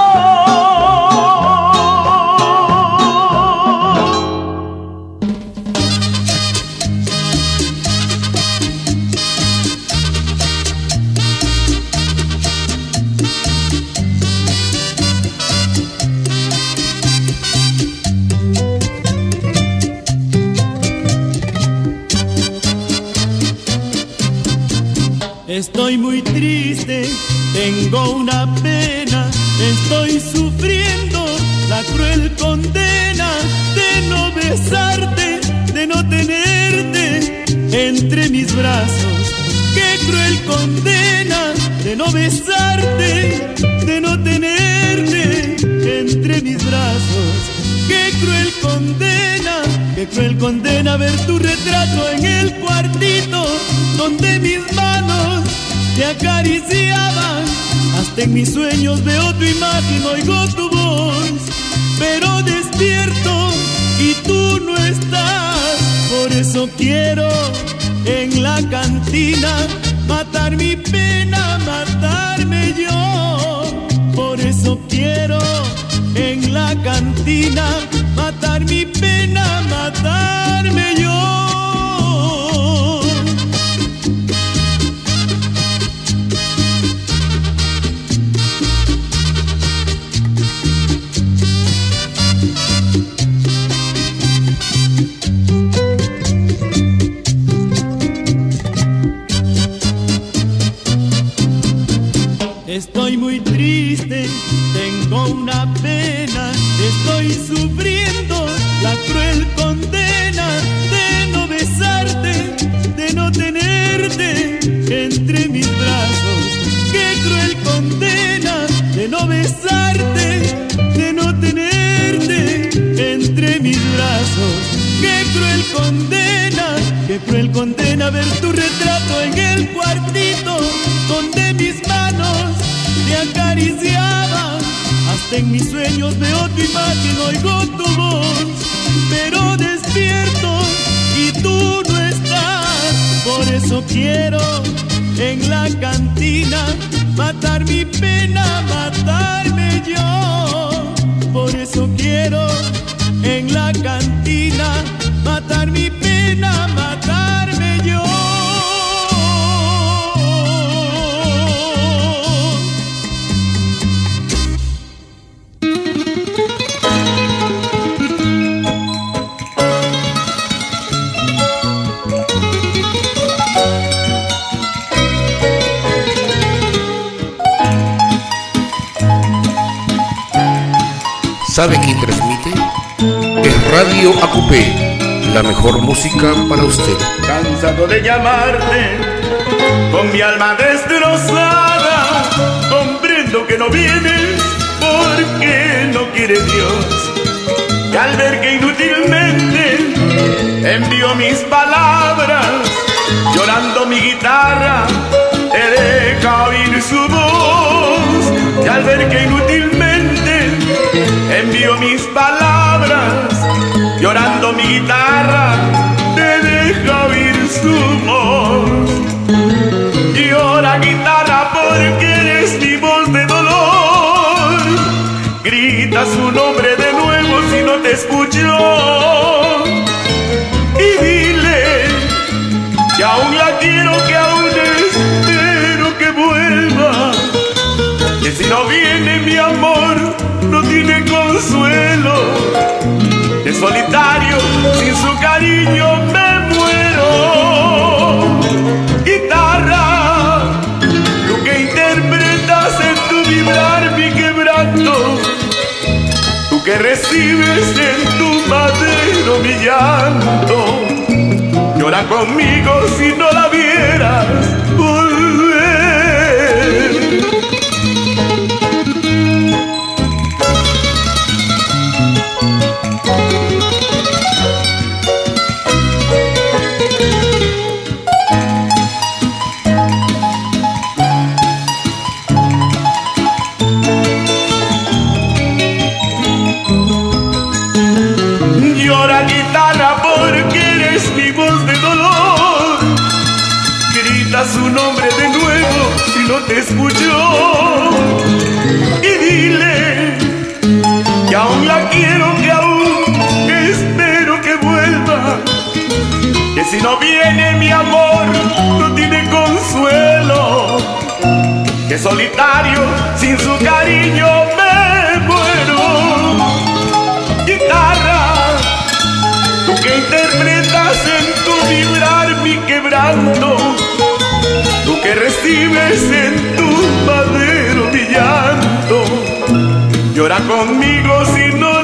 C: Estoy muy triste, tengo una pena, estoy sufriendo, la la cruel condena de no besarte, de no tenerte entre mis brazos. Qué cruel condena de no besarte, de no tenerte entre mis brazos. Qué cruel condena, qué cruel condena ver tu retrato en el cuartito donde mis manos te acariciaban. Hasta en mis sueños veo tu imagen, oigo tu voz, pero despierto y tú no estás. Por eso quiero en la cantina matar mi pena, matarme yo. Por eso quiero en la cantina matar mi pena, matarme yo. Estoy muy triste, tengo una pena, estoy sufriendo la cruel condena de no besarte, de no tenerte entre mis brazos. Qué cruel condena de no besarte, de no tenerte entre mis brazos. Qué cruel condena, qué cruel condena ver tu retrato en el cuartito donde mis manos te acariciaban. Hasta en mis sueños veo tu imagen, oigo tu voz, pero despierto y tú no estás. Por eso quiero en la cantina matar mi pena, matarme yo. Por eso quiero en la cantina matar mi pena, matarme yo.
G: ¿Sabe quién transmite? Es Radio A Q P, la mejor música para usted.
A: Cansado de llamarte, con mi alma destrozada, comprendo que no vienes porque no quiere Dios. Y al ver que inútilmente envío mis palabras, llorando mi guitarra, te deja oír su voz. Y al ver que inútilmente envío mis palabras, llorando mi guitarra, te deja oír su voz. Llora guitarra porque eres mi voz de dolor. Grita su nombre de nuevo si no te escuchó. Y dile que aún la quiero, que aún espero que vuelva. Que si no viene mi amor, no tiene consuelo. Que solitario, sin su cariño me muero. Guitarra, tú que interpretas en tu vibrar mi quebranto, tú que recibes en tu madero mi llanto, llora conmigo si no la vieras volver. Llora guitarra porque eres mi voz de dolor. Grita su nombre de nuevo si no te escuchó. Y dile que aún la quiero, que aún espero que vuelva. Que si no viene mi amor, no tiene consuelo. Que solitario, sin su cariño me muero. Guitarra, tú que interpretas en tu vibrar mi quebranto, tú que recibes en tu madero mi llanto, llora conmigo si no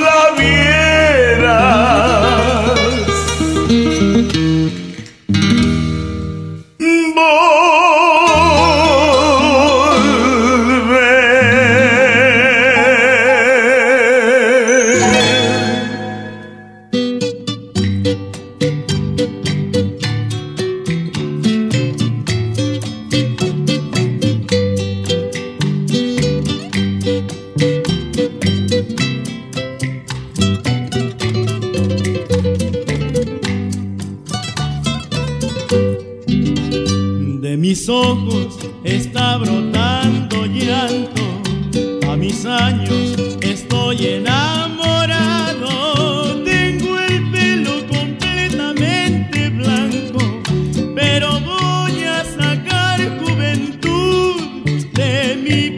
C: mis años estoy enamorado, tengo el pelo completamente blanco, pero voy a sacar juventud de mi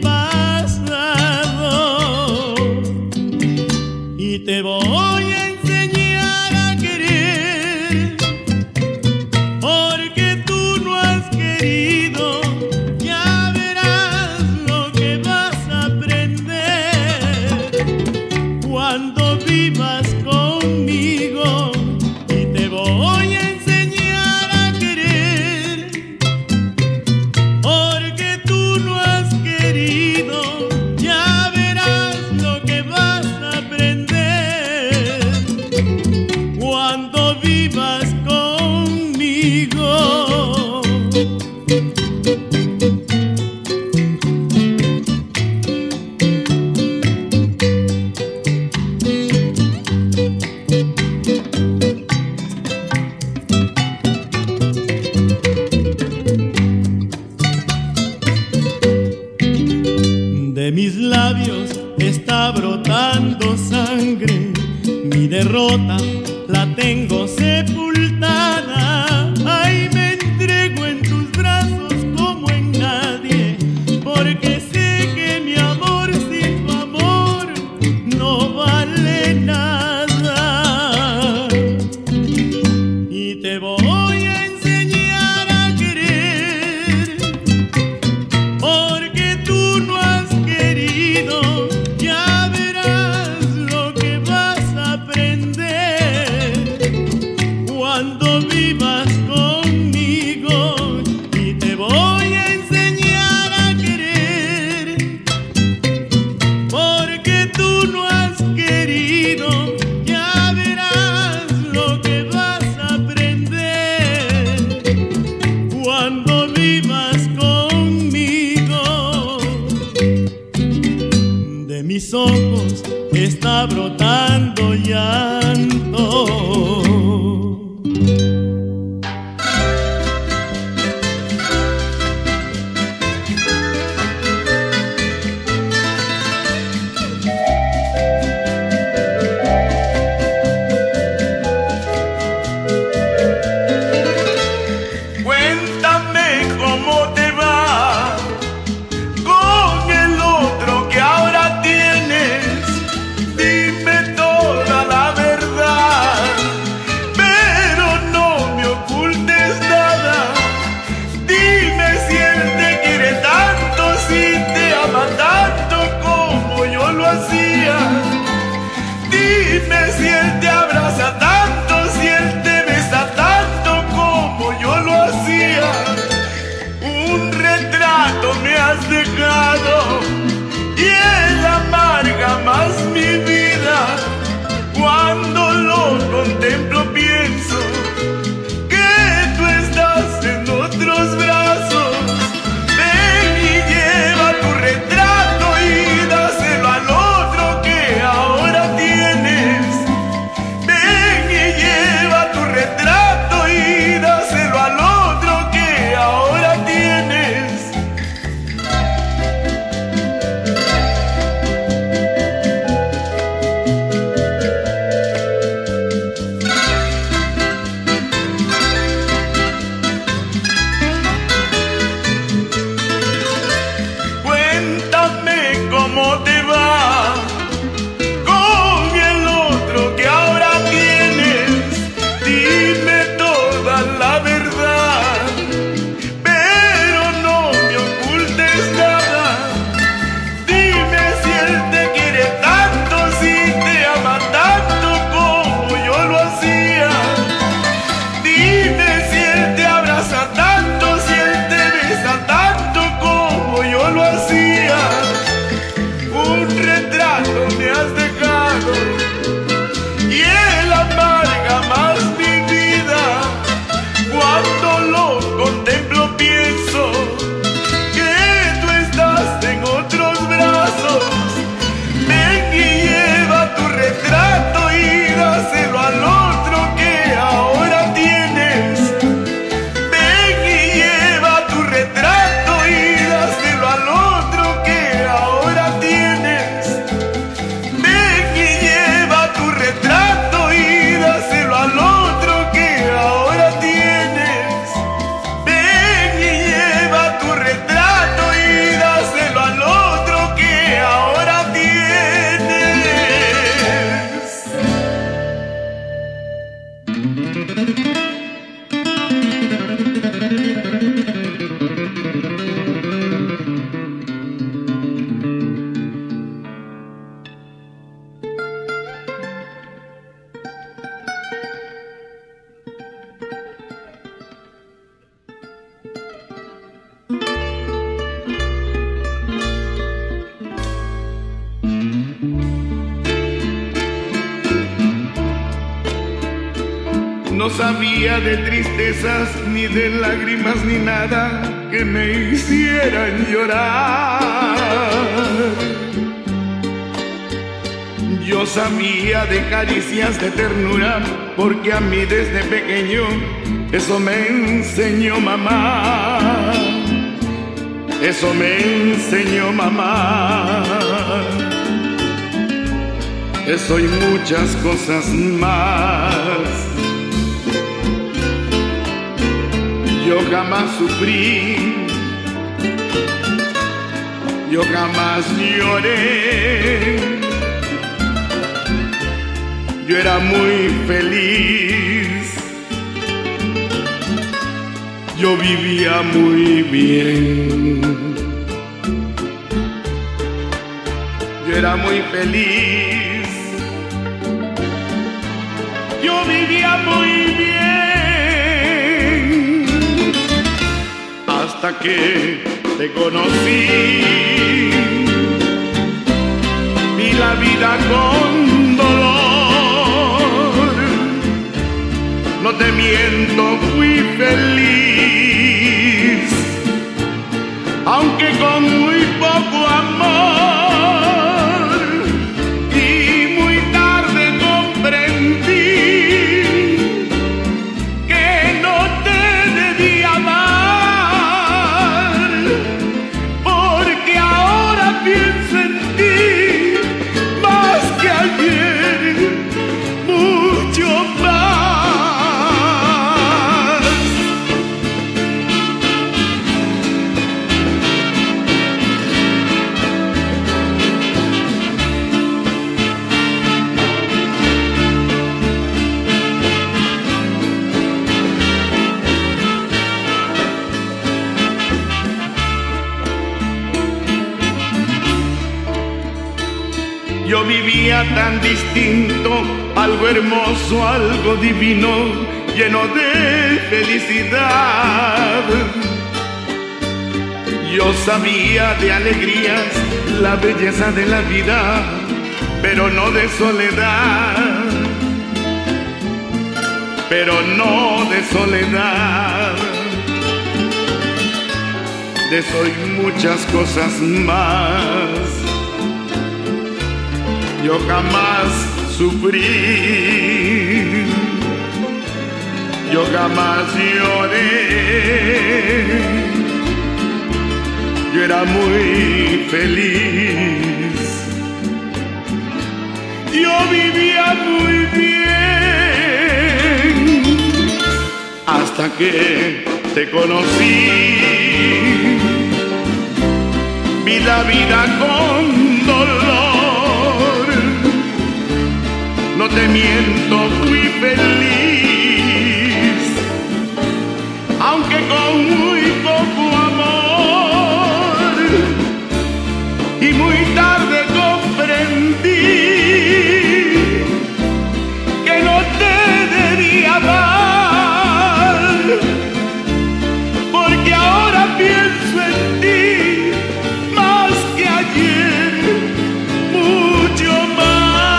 C: pasado y te voy a enseñar a querer, porque tú no has querido. Ya verás lo que vas a aprender cuando vivas conmigo, y te voy a enseñar a querer, porque tú no has querido. Ya verás lo que vas a aprender cuando vivas conmigo. De mis labios está brotando sangre, mi derrota la tengo sepultada. Ay, me entrego en tus brazos como en nadie, porque sé que mi amor sin tu amor no vale nada. Y te voy a enseñar a querer, porque tú no has querido. Ya verás lo que vas a aprender cuando vivas conmigo, y te voy a enseñar a querer, porque tú no has querido. Ya verás lo que vas a aprender cuando vivas conmigo. De mis ojos está brotando llanto.
A: Cuéntame cómo te va con el otro que ahora tienes. Dime toda la verdad, pero no me ocultes nada. Dime si él te quiere tanto, si te ama tanto como yo lo hacía. Dime si él te abraza tanto, si él te besa tanto como yo lo hacía. Un retrato me has dejado y él amarga más mi vida. Cuando lo contemplo pienso que tú estás en otros brazos. Ven y lleva tu retrato y dáselo al otro que ahora tienes. Ven y lleva tu retrato y dáselo al otro que ahora tienes. Cuéntame cómo te va con el otro que ahora tienes. Dime toda la verdad, pero no me ocultes nada. Dime si él te quiere tanto, si te ama tanto como yo lo hacía. Dime si él te abraza tanto, si él te besa tanto como yo lo hacía. Un retrato me has dejado y él amarga más mi vida. Cuando lo contemplo pienso que tú estás en otros brazos. No sabía de tristezas, ni de lágrimas, ni nada que me hicieran llorar. Yo sabía de caricias de ternura, porque a mí desde pequeño eso me enseñó mamá. Eso me enseñó mamá. Eso y muchas cosas más. Yo jamás sufrí, yo jamás lloré. Yo era muy feliz, yo vivía muy bien. Yo era muy feliz, yo vivía muy bien. Hasta que te conocí, vi la vida con dolor. No te miento, fui feliz, aunque con muy poco amor. Y muy tarde comprendí que no te debía amar, porque ahora pienso en ti más que ayer, mucho más. Yo vivía tan distinto, algo hermoso, algo divino, lleno de felicidad. Yo sabía de alegrías, la belleza de la vida, pero no de soledad. Pero no de soledad. De eso y muchas cosas más. Yo jamás sufrí, yo jamás lloré. Yo era muy feliz, yo vivía muy bien, hasta que te conocí. Vi la vida con dolor. No te miento, fui feliz, aunque con muy poco amor. Y muy tarde comprendí que no te debía amar, porque ahora pienso en ti más que ayer, mucho más.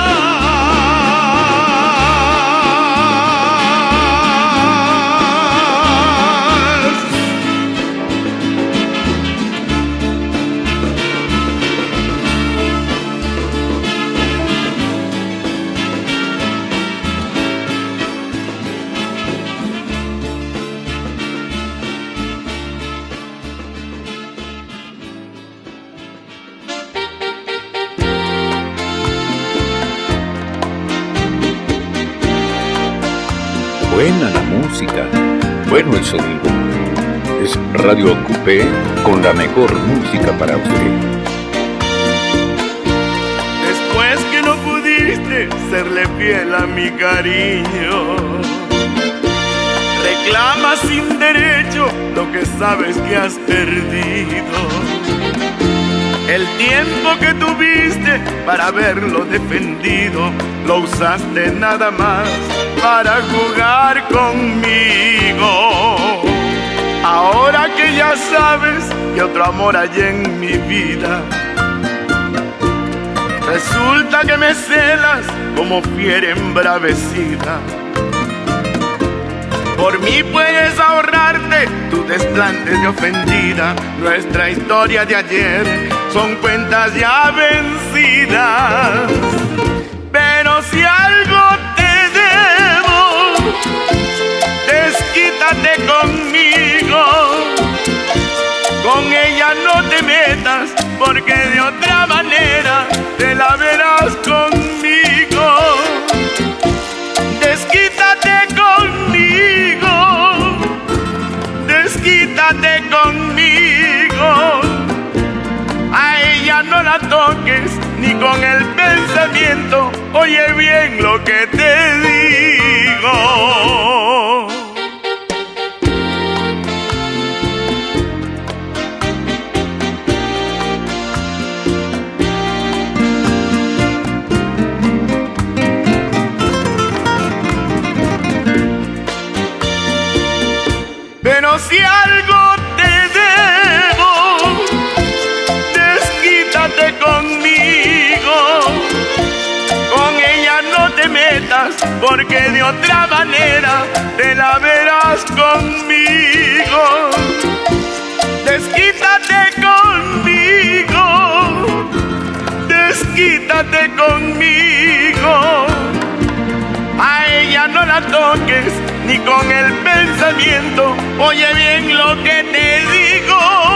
B: Buena la música, bueno el sonido. Es Radio Acupé con la mejor música para usted.
A: Después que no pudiste serle fiel a mi cariño, reclama sin derecho lo que sabes que has perdido. El tiempo que tuviste para haberlo defendido, lo usaste nada más para jugar conmigo. Ahora que ya sabes que otro amor hay en mi vida, resulta que me celas como fiera embravecida. Por mí puedes ahorrarte tus desplantes de ofendida. Nuestra historia de ayer son cuentas ya vencidas. Pero si algo te debo, desquítate conmigo. Con ella no te metas, porque de otra manera te la verás conmigo. Desquítate conmigo, desquítate conmigo. A ella no la toques ni con el pensamiento. Oye bien lo que te digo. Pero si algo te debo, desquítate conmigo. Con ella no te metas, porque de otra manera te la verás conmigo. Desquítate conmigo, desquítate conmigo. A ella no la toques ni con el pensamiento. Oye bien lo que te digo.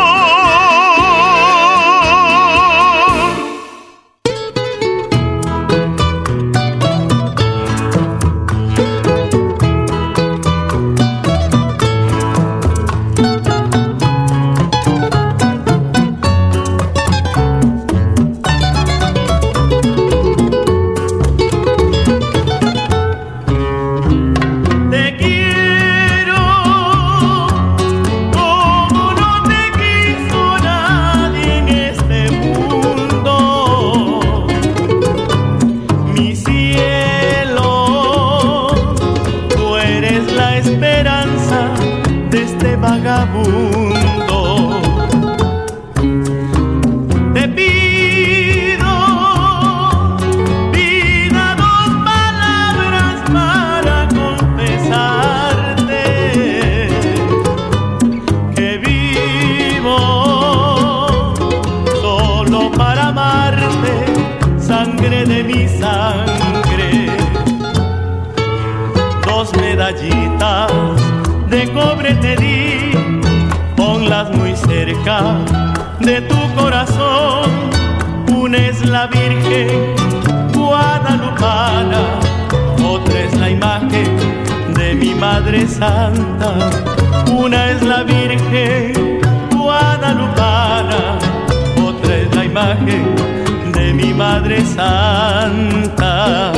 F: De cobre te di, ponlas muy cerca de tu corazón. Una es la Virgen guadalupana, otra es la imagen de mi Madre Santa. Una es la Virgen guadalupana, otra es la imagen de mi Madre Santa.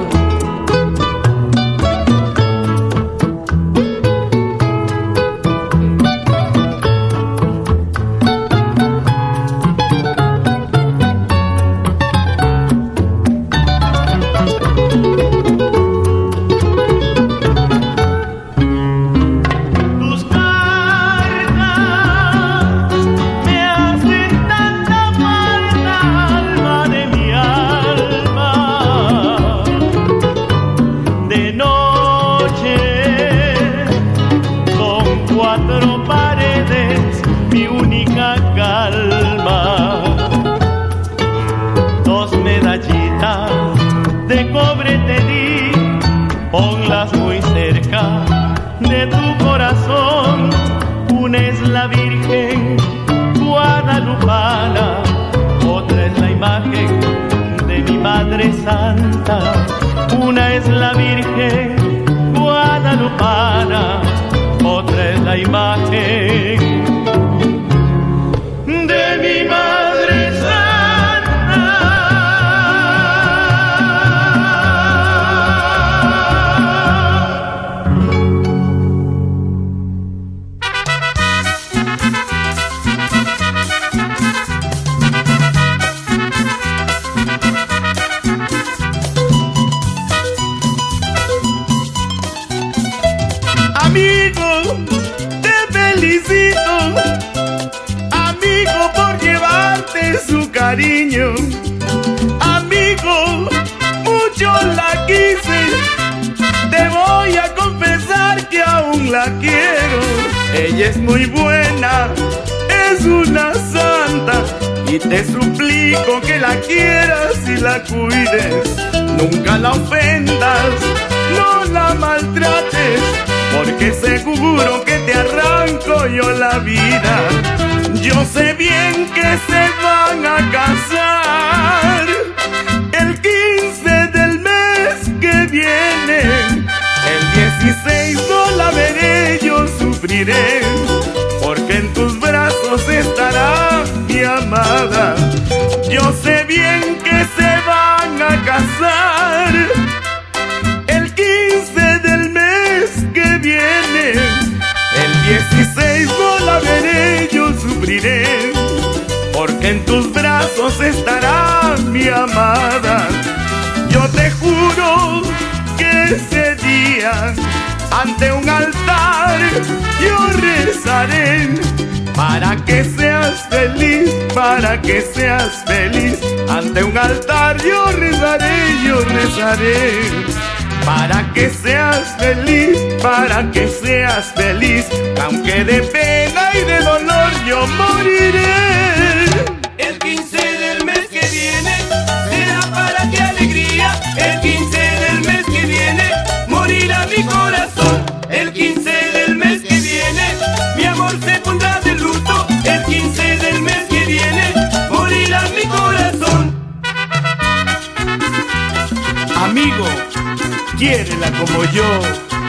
F: De cobre te di, ponlas muy cerca de tu corazón. Una es la Virgen guadalupana, otra es la imagen de mi Madre Santa. Una es la Virgen guadalupana, otra es la imagen de mi Madre Santa.
A: Amigo, te felicito, amigo, por llevarte su cariño. Amigo, mucho la quise, te voy a confesar que aún Ella es muy buena, es una santa, y te suplico que la quieras y la cuides. Nunca la ofendas, no la maltrates, porque seguro que te arranco yo la vida. Yo sé bien que se van a casar el quince del mes que viene. El dieciséis no la veré, yo sufriré, porque en tus brazos estará mi amada. Yo sé bien que se van a casar el quince del mes que viene. El dieciséis no la veré, yo sufriré, porque en tus brazos estará mi amada. Yo te juro que ese día ante un altar yo rezaré para que seas feliz, para que seas feliz. Ante un altar yo rezaré, yo rezaré para que seas feliz, para que seas feliz. Aunque de pena y de dolor yo moriré.
F: El quince del mes que viene será para qué alegría. El quince del mes que viene morirá mi corazón. El quince del mes que viene mi amor se pondrá de luto. El quince del mes que viene morirá mi corazón.
A: Amigo, quiérela como yo.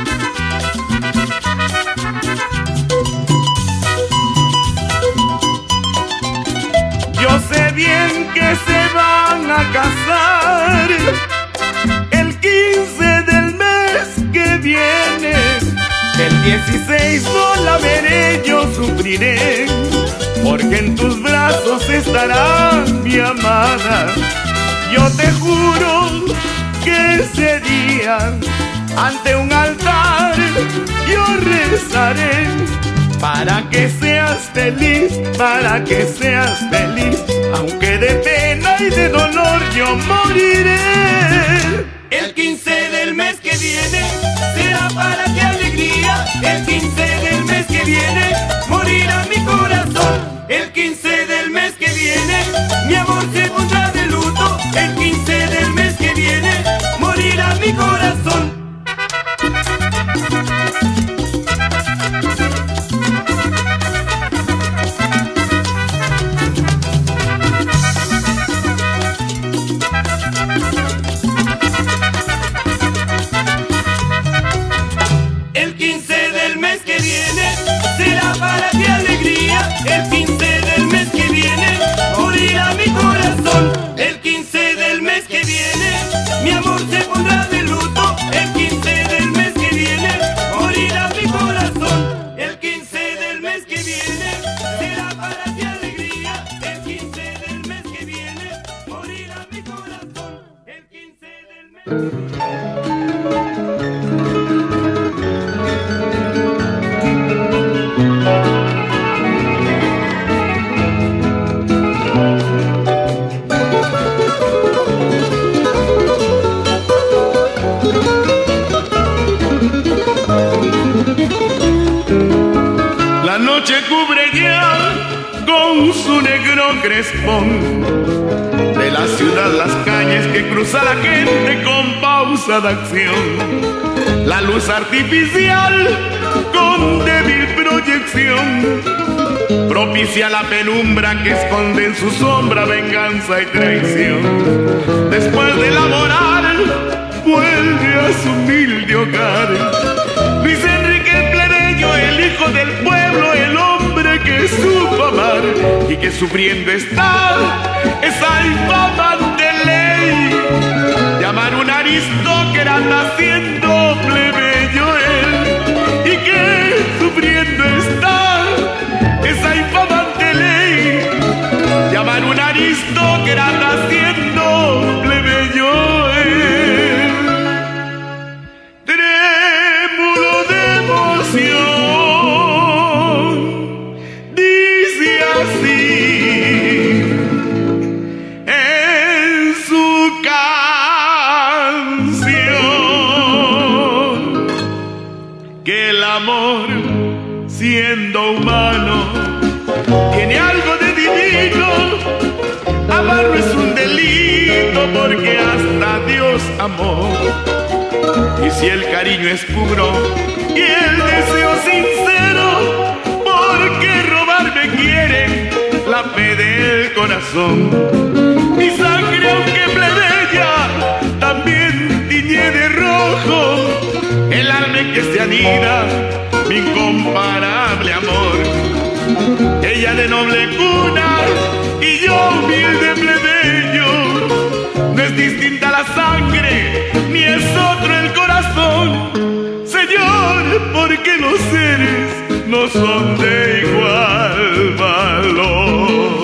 A: Yo sé bien que se van a casar el quince del mes que viene. El dieciséis no la veré, yo sufriré, porque en tus brazos estará mi amada. Yo te juro que ese día ante un altar yo rezaré para que seas feliz, para que seas feliz. Aunque de pena y de dolor yo moriré.
F: El quince del mes que viene será para qué alegría. El quince del mes que viene morirá mi corazón. El quince del mes que viene mi amor se pondrá de luto. El quince del mes que viene morirá mi corazón. El quince del mes que viene será para qué alegría. El quince del mes que viene morirá mi corazón. El quince del mes que viene mi amor se pondrá de luto. El quince del mes que viene morirá mi corazón. El quince del mes que viene será para qué alegría. El quince del mes que viene morirá mi corazón. El quince del mes que viene.
A: La noche cubre ya con su negro crespón de la ciudad las calles que cruza la gente con pausada acción. La luz artificial con débil proyección propicia la penumbra que esconde en su sombra venganza y traición. Después de laborar vuelve a su humilde hogar Luis Enrique el plebeyo, el hijo del pueblo, el hombre que supo amar y que sufriendo está esa infamante ley de amar un aristócrata siendo plebeyo él, y que sufriendo está esa infamante ley de amar un aristócrata siendo plebeyo él. Trémulo de emoción dice así en su canción, que el amor siendo siendo humano, tiene algo de divino. Amar no es un delito porque hasta Dios amó. Y si el cariño es puro y el deseo sincero, ¿por qué robarme quieren la fe del corazón? Mi sangre, aunque plebeya, también tiñe de rojo el alma en que se anida mi incomparable amor. Ella de noble cuna y yo humilde plebeyo. No es distinta la sangre ni es otro el corazón, Señor, porque los seres no son de igual valor.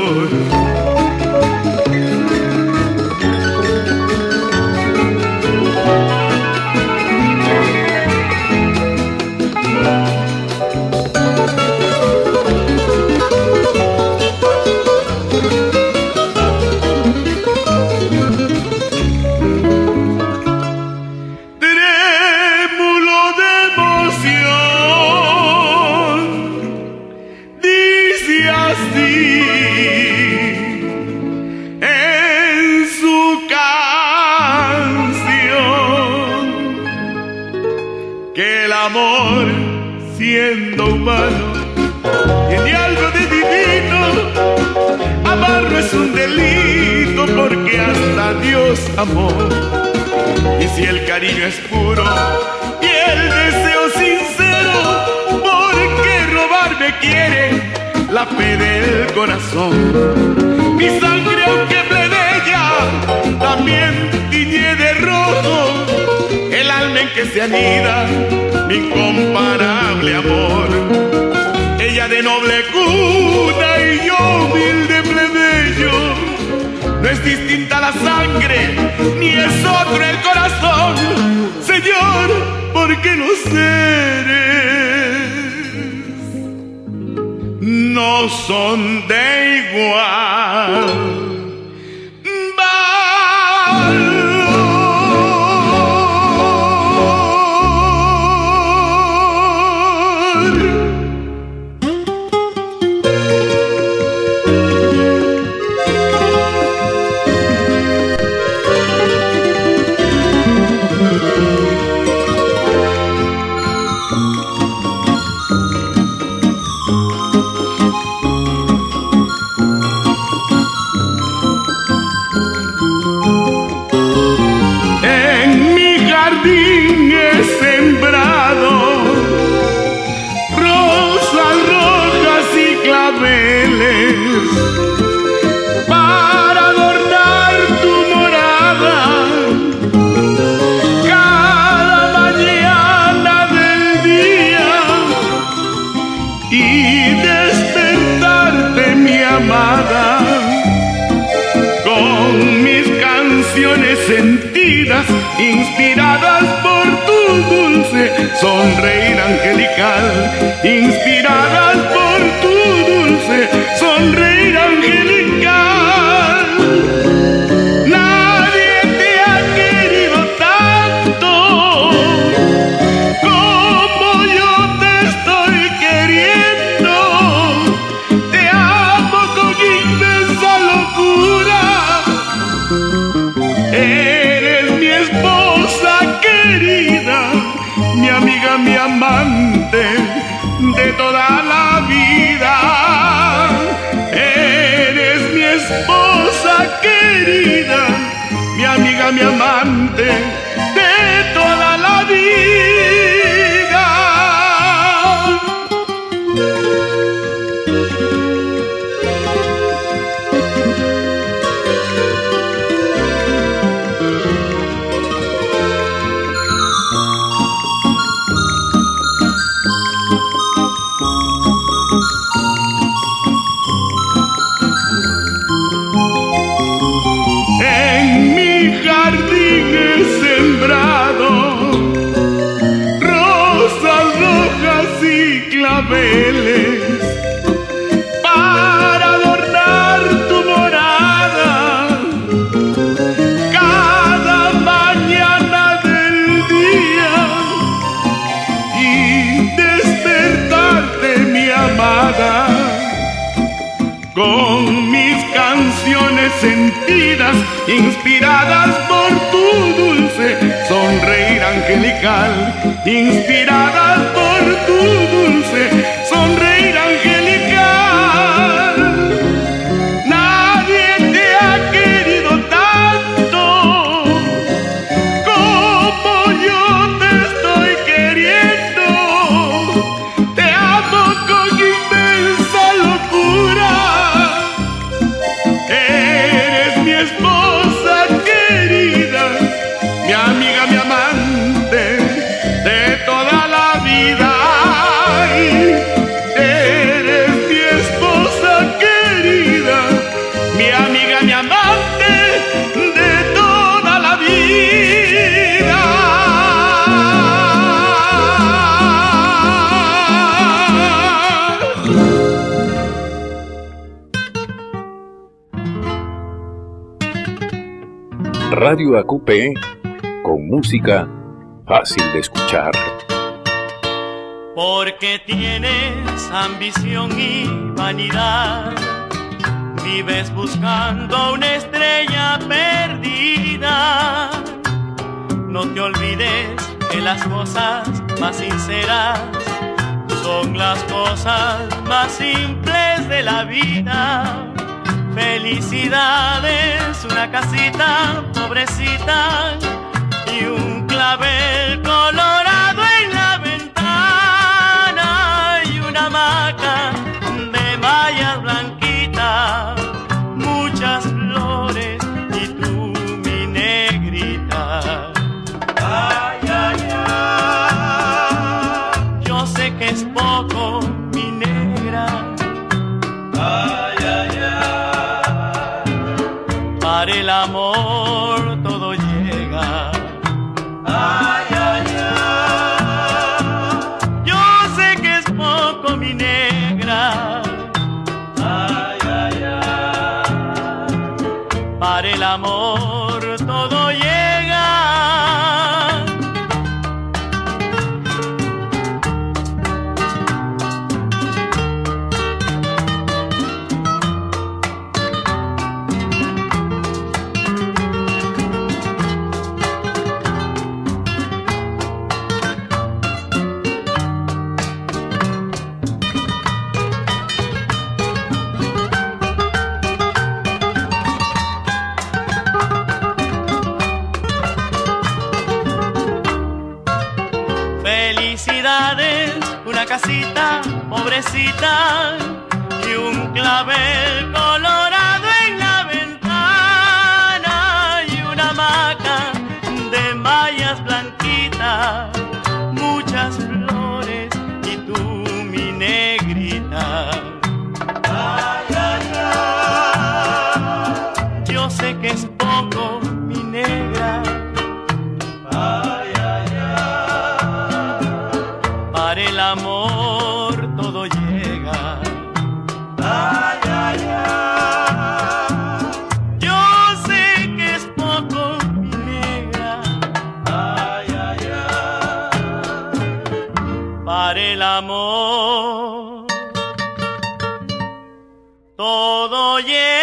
A: Siendo humano, tiene algo de divino. Amar no es un delito porque hasta Dios amó. Y si el cariño es puro y el deseo sincero, ¿por qué robarme quiere la fe del corazón? Mi sangre, aunque plebeya, también tiñe de rojo el alma en que se anida mi incomparable amor. Ella de noble cuna y yo humilde plebeyo. No es distinta la sangre ni es otro el corazón, Señor, porque los seres no son de igual valor. Para adornar tu morada cada mañana del día y despertarte, mi amada, con mis canciones sentidas, inspiradas por tu dulce sonreír angelical, inspiradas por tu dulce sonreír angelical. Nadie te ha querido tanto como yo te estoy queriendo. Te amo con inmensa locura. Eres mi esposa querida, mi amiga, mi amante de toda la vida. Eres mi esposa querida, mi amiga, mi amante de toda la vida. En mi jardín es vestidas, inspiradas por tu dulce sonreír angelical, inspiradas por tu dulce sonreír angelical. Nadie te ha querido tanto como yo te estoy queriendo. Te amo con inmensa locura. Eres mi esposa querida, mi amiga, mi amante de toda la vida. Ay, eres mi esposa querida, mi amiga, mi amante de toda la vida.
B: Radio A Q P con música fácil de escuchar.
F: Porque tienes ambición y vanidad, vives buscando una estrella perdida. No te olvides que las cosas más sinceras son las cosas más simples de la vida. Felicidades, una casita pobrecita y un clavel colorado en la ventana y una hamaca de mallas blanquitas, muchas flores y tú, mi negrita. Ay, ay, ay, yo sé que es poco, mi negra. Ay, ay, ay, para el amor todo llega. Ay, ay, ay, yo sé que es poco, mi negra. Ay, ay, ay, para el amor todo llega. Felicidades, una casita pobrecita y un clavel colorado en la ventana y una hamaca de mallas blanquitas, muchas flores y tú, mi negrita. Ay, ay, ay, yo sé que es poco, mi negra. Ay, ay, para el amor todo llega. Ay, ay, ay, yo sé que es poco, mi negra. Ay, ay, ay, para el amor todo llega.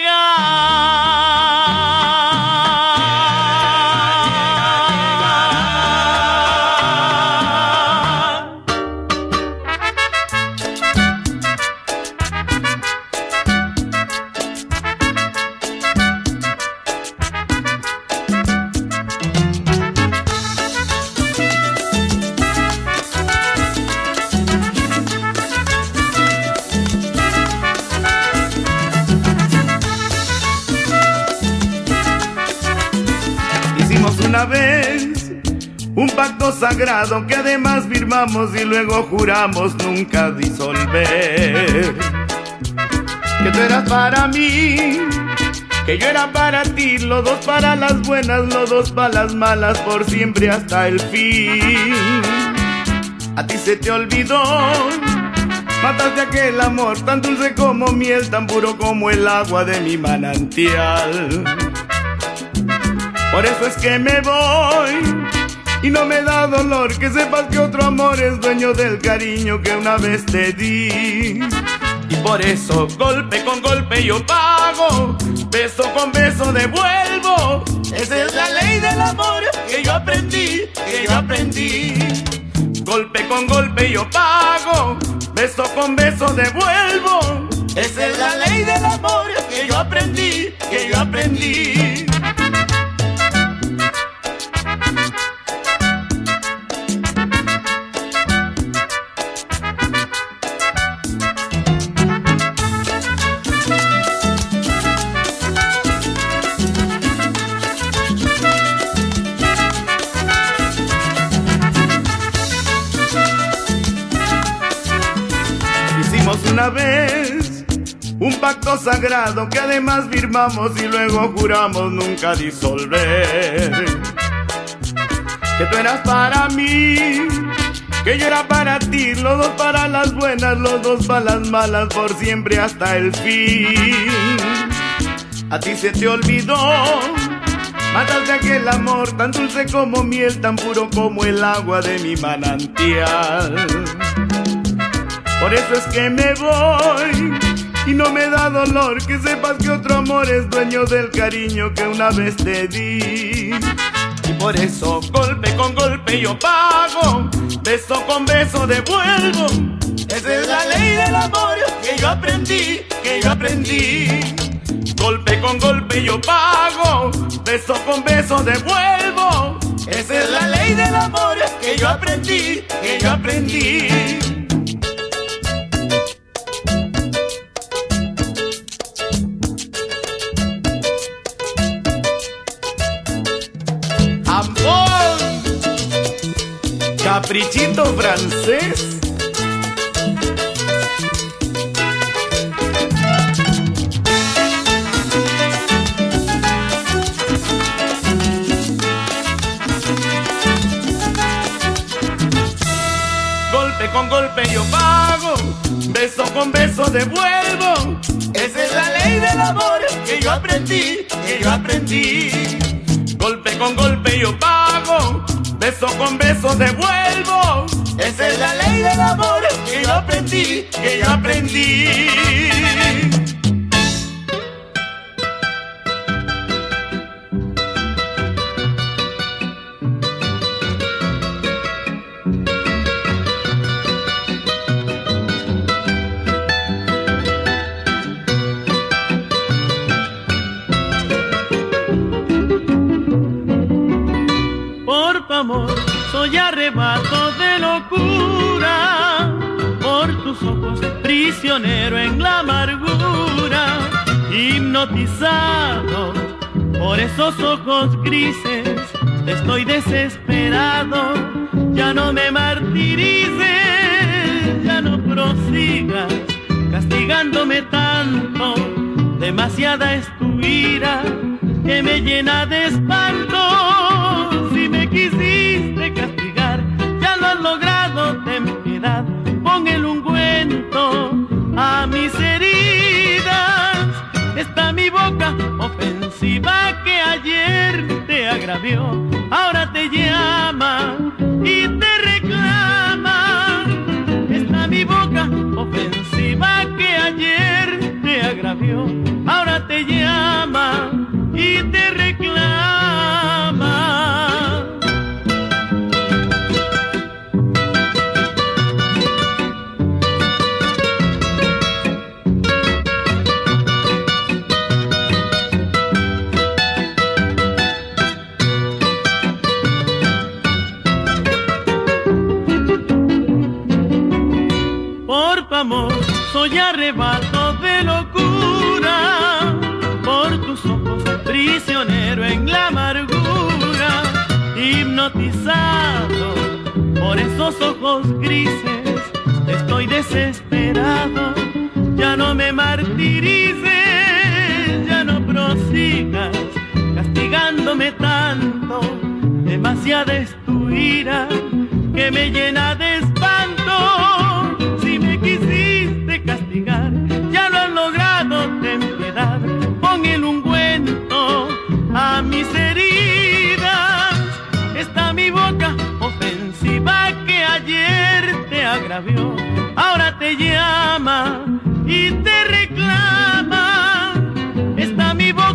A: Una vez un pacto sagrado que además firmamos y luego juramos nunca disolver. Que tú eras para mí, que yo era para ti, los dos para las buenas, los dos para las malas, por siempre hasta el fin. A ti se te olvidó, mataste aquel amor tan dulce como miel, tan puro como el agua de mi manantial. Por eso es que me voy y no me da dolor que sepas que otro amor es dueño del cariño que una vez te di. Y por eso golpe con golpe yo pago beso con beso devuelvo. Esa es la ley del amor que yo aprendí, que yo aprendí. Golpe con golpe yo pago, beso con beso devuelvo. Esa es la ley del amor que yo aprendí, que yo aprendí. Una vez un pacto sagrado que además firmamos y luego juramos nunca disolver. Que tú eras para mí, que yo era para ti, los dos para las buenas, los dos para las malas, por siempre hasta el fin. A ti se te olvidó, mataste aquel amor tan dulce como miel, tan puro como el agua de mi manantial. Por eso es que me voy y no me da dolor que sepas que otro amor es dueño del cariño que una vez te di. Y por eso golpe con golpe yo pago, beso con beso devuelvo. Esa es la ley del amor que yo aprendí, que yo aprendí. Golpe con golpe yo pago, beso con beso devuelvo. Esa es la ley del amor que yo aprendí, que yo aprendí. Caprichito francés. Golpe con golpe yo pago, beso con beso devuelvo. Esa es la ley del amor que yo aprendí, que yo aprendí. Golpe con golpe yo pago, beso con beso devuelvo. Esa es la ley del amor que yo aprendí, que yo aprendí.
F: Amor, soy arrebato de locura, por tus ojos prisionero en la amargura, hipnotizado por esos ojos grises, estoy desesperado, ya no me martirices, ya no prosigas castigándome tanto, demasiada es tu ira que me llena de espanto. Si me quisiste castigar, ya lo has logrado, ten piedad, pon el ungüento a mis heridas. Está mi boca ofensiva que ayer te agravió, ahora te llama y te reclama. Está mi boca ofensiva que ayer te agravió, ahora te llama y te reclama. Por tu amor soy arrebato de locura, por tus ojos prisionero en la amargura, hipnotizado por esos ojos grises, estoy desesperado, ya no me martirices, ya no prosigas castigándome tanto, demasiada es tu ira que me llena de espanto. Si me quisiste castigar, ya lo has logrado, ten piedad, pon el ungüento a mis heridas. Está mi boca ofensiva que ayer te agravió, ahora te llama y te reclama. Está mi boca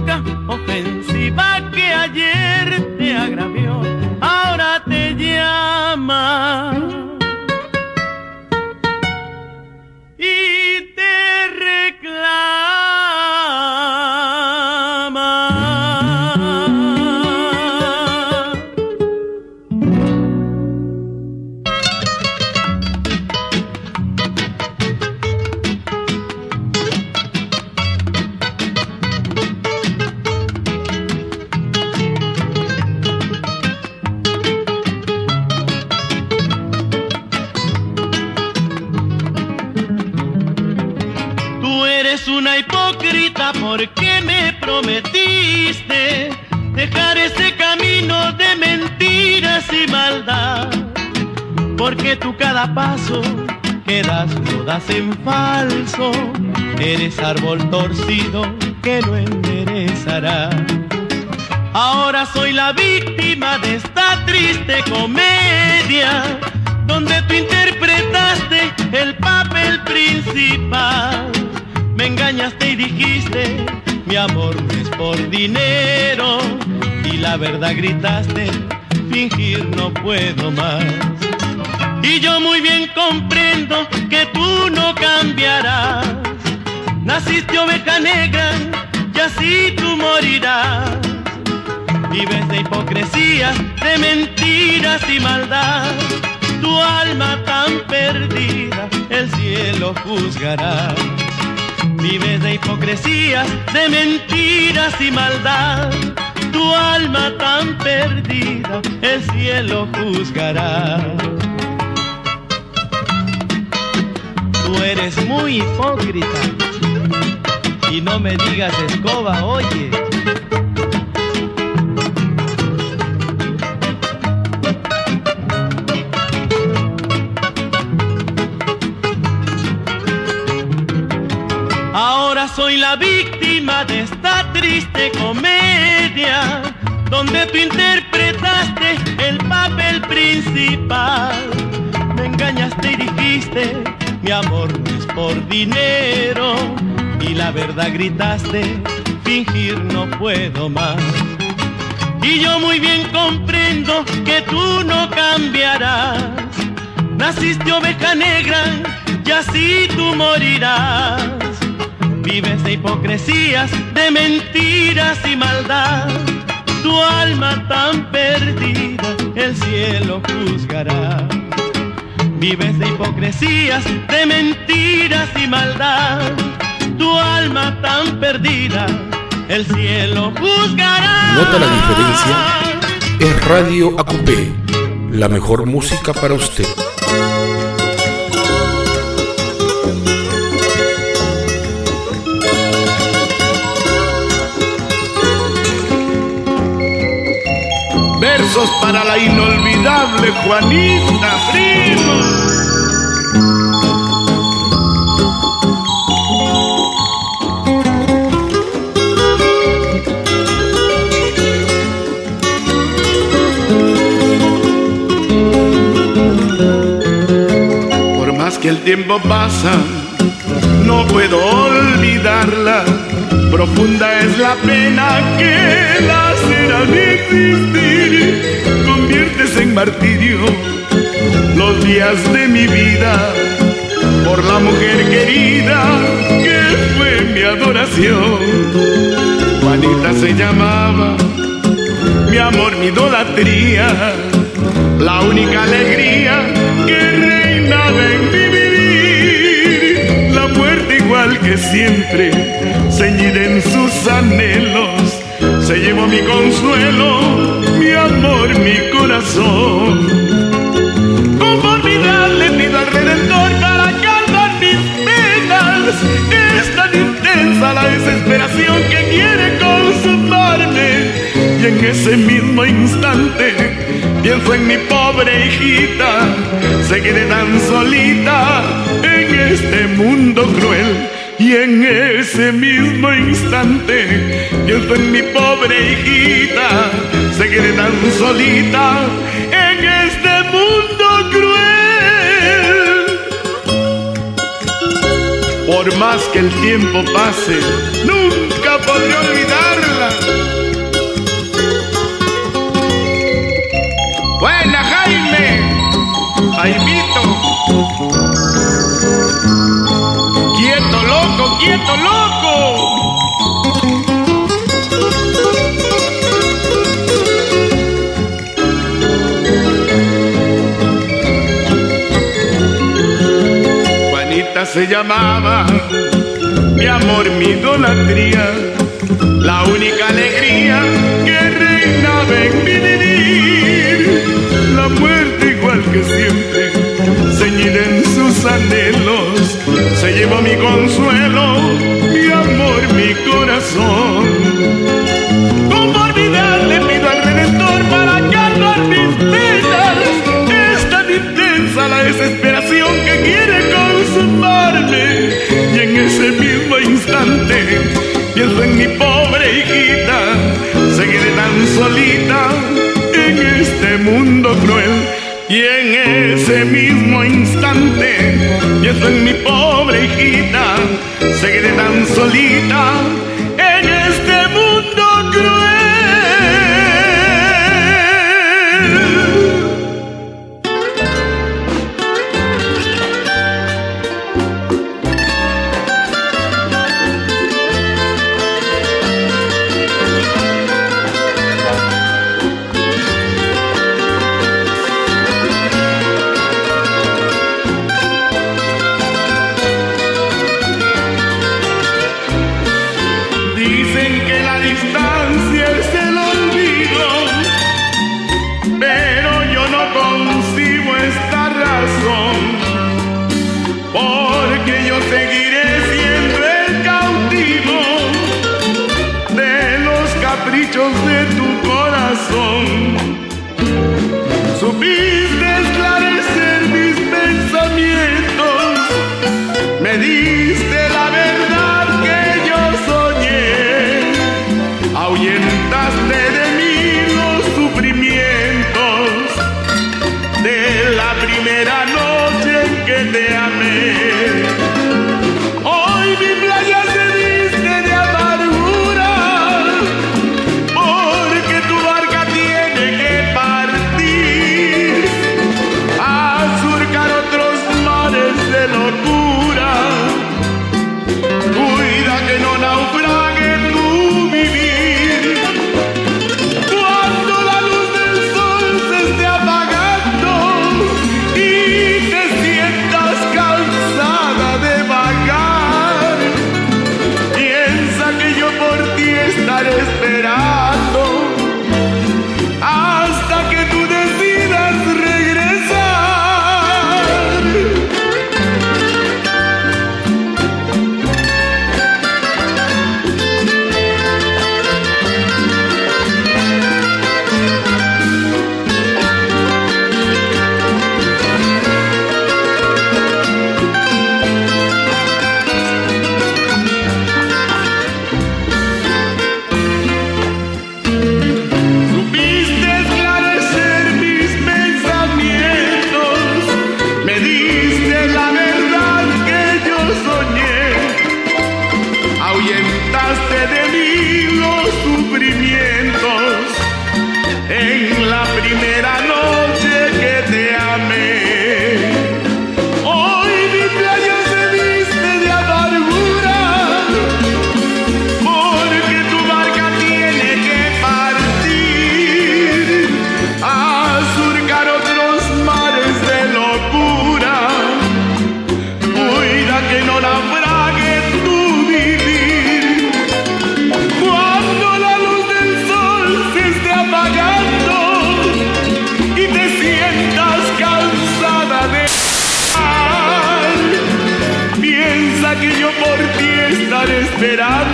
F: dejar ese camino de mentiras y maldad, porque tú cada paso que das lo das en falso. Eres árbol torcido que no enderezará. Ahora soy la víctima de esta triste comedia, donde tú interpretaste el papel principal. Me engañaste y dijiste, mi amor no es por dinero, y la verdad gritaste, fingir no puedo más. Y yo muy bien comprendo que tú no cambiarás. Naciste oveja negra y así tú morirás. Vives de hipocresías, de mentiras y maldad. Tu alma tan perdida, el cielo juzgará. Vives de hipocresías, de mentiras y maldad. Tu alma tan perdida, el cielo juzgará. Tú eres muy hipócrita y no me digas escoba, oye. Ahora soy la víctima de esta triste comedia, donde tú interpretaste el papel principal. Me engañaste y dijiste, mi amor no es por dinero, y la verdad gritaste, fingir no puedo más. Y yo muy bien comprendo que tú no cambiarás. Naciste oveja negra y así tú morirás. Vives de hipocresías, de mentiras y maldad. Tu alma tan perdida, el cielo juzgará. Vives de hipocresías, de mentiras y maldad. Tu alma tan perdida, el cielo juzgará.
G: ¿Nota la diferencia? Es Radio A Q P, la mejor música para usted.
A: Versos para la inolvidable Juanita Prima. Por más que el tiempo pasa, no puedo olvidarla. Profunda es la pena que la será de existir. Conviertes en martirio los días de mi vida por la mujer querida que fue mi adoración. Juanita se llamaba, mi amor, mi idolatría, la única alegría que reinaba en mi vivir. La muerte igual que siempre, ceñida en sus anhelos, se llevó mi consuelo, mi amor, mi corazón. Conformidad le pido al Redentor para calmar mis penas. Es tan intensa la desesperación que quiere consumarme, y en ese mismo instante pienso en mi pobre hijita. Se quede tan solita en este mundo cruel. Y en ese mismo instante pienso en mi pobre hijita, se quede tan solita en este mundo cruel. Por más que el tiempo pase, nunca podré olvidarla. Buena, Jaime, Jaimito. Quieto, loco, quieto, loco. Juanita se llamaba, mi amor, mi idolatría, la única alegría que reinaba en mi vivir. La muerte igual que siempre, ceñida en sus anhelos, se llevó mi consuelo, mi amor, mi corazón. Conformidad le pido mundo cruel. Y en ese mismo instante pienso en mi pobre hijita, seguiré tan solita en este mundo cruel. De tu corazón, supiste esclarecer mis pensamientos, me diste la verdad que yo soñé, ahuyentaste de mí los sufrimientos de la primera noche en que te amé. Hoy mi playa se viste de amargura, locura. Cuida que no naufrague tu vivir. Cuando la luz del sol se esté apagando y te sientas cansada de vagar, piensa que yo por ti estaré esperando hasta que tú decidas regresar. De mí los sufrimientos en la primera noche que te amé. Hoy mi playa se viste de amargura, porque tu barca tiene que partir a surcar otros mares de locura. Cuida que no naufrague tu vivir. Cuando la luz del sol se esté apagando y te sientas cansada de amar, piensa que yo por ti estaré esperando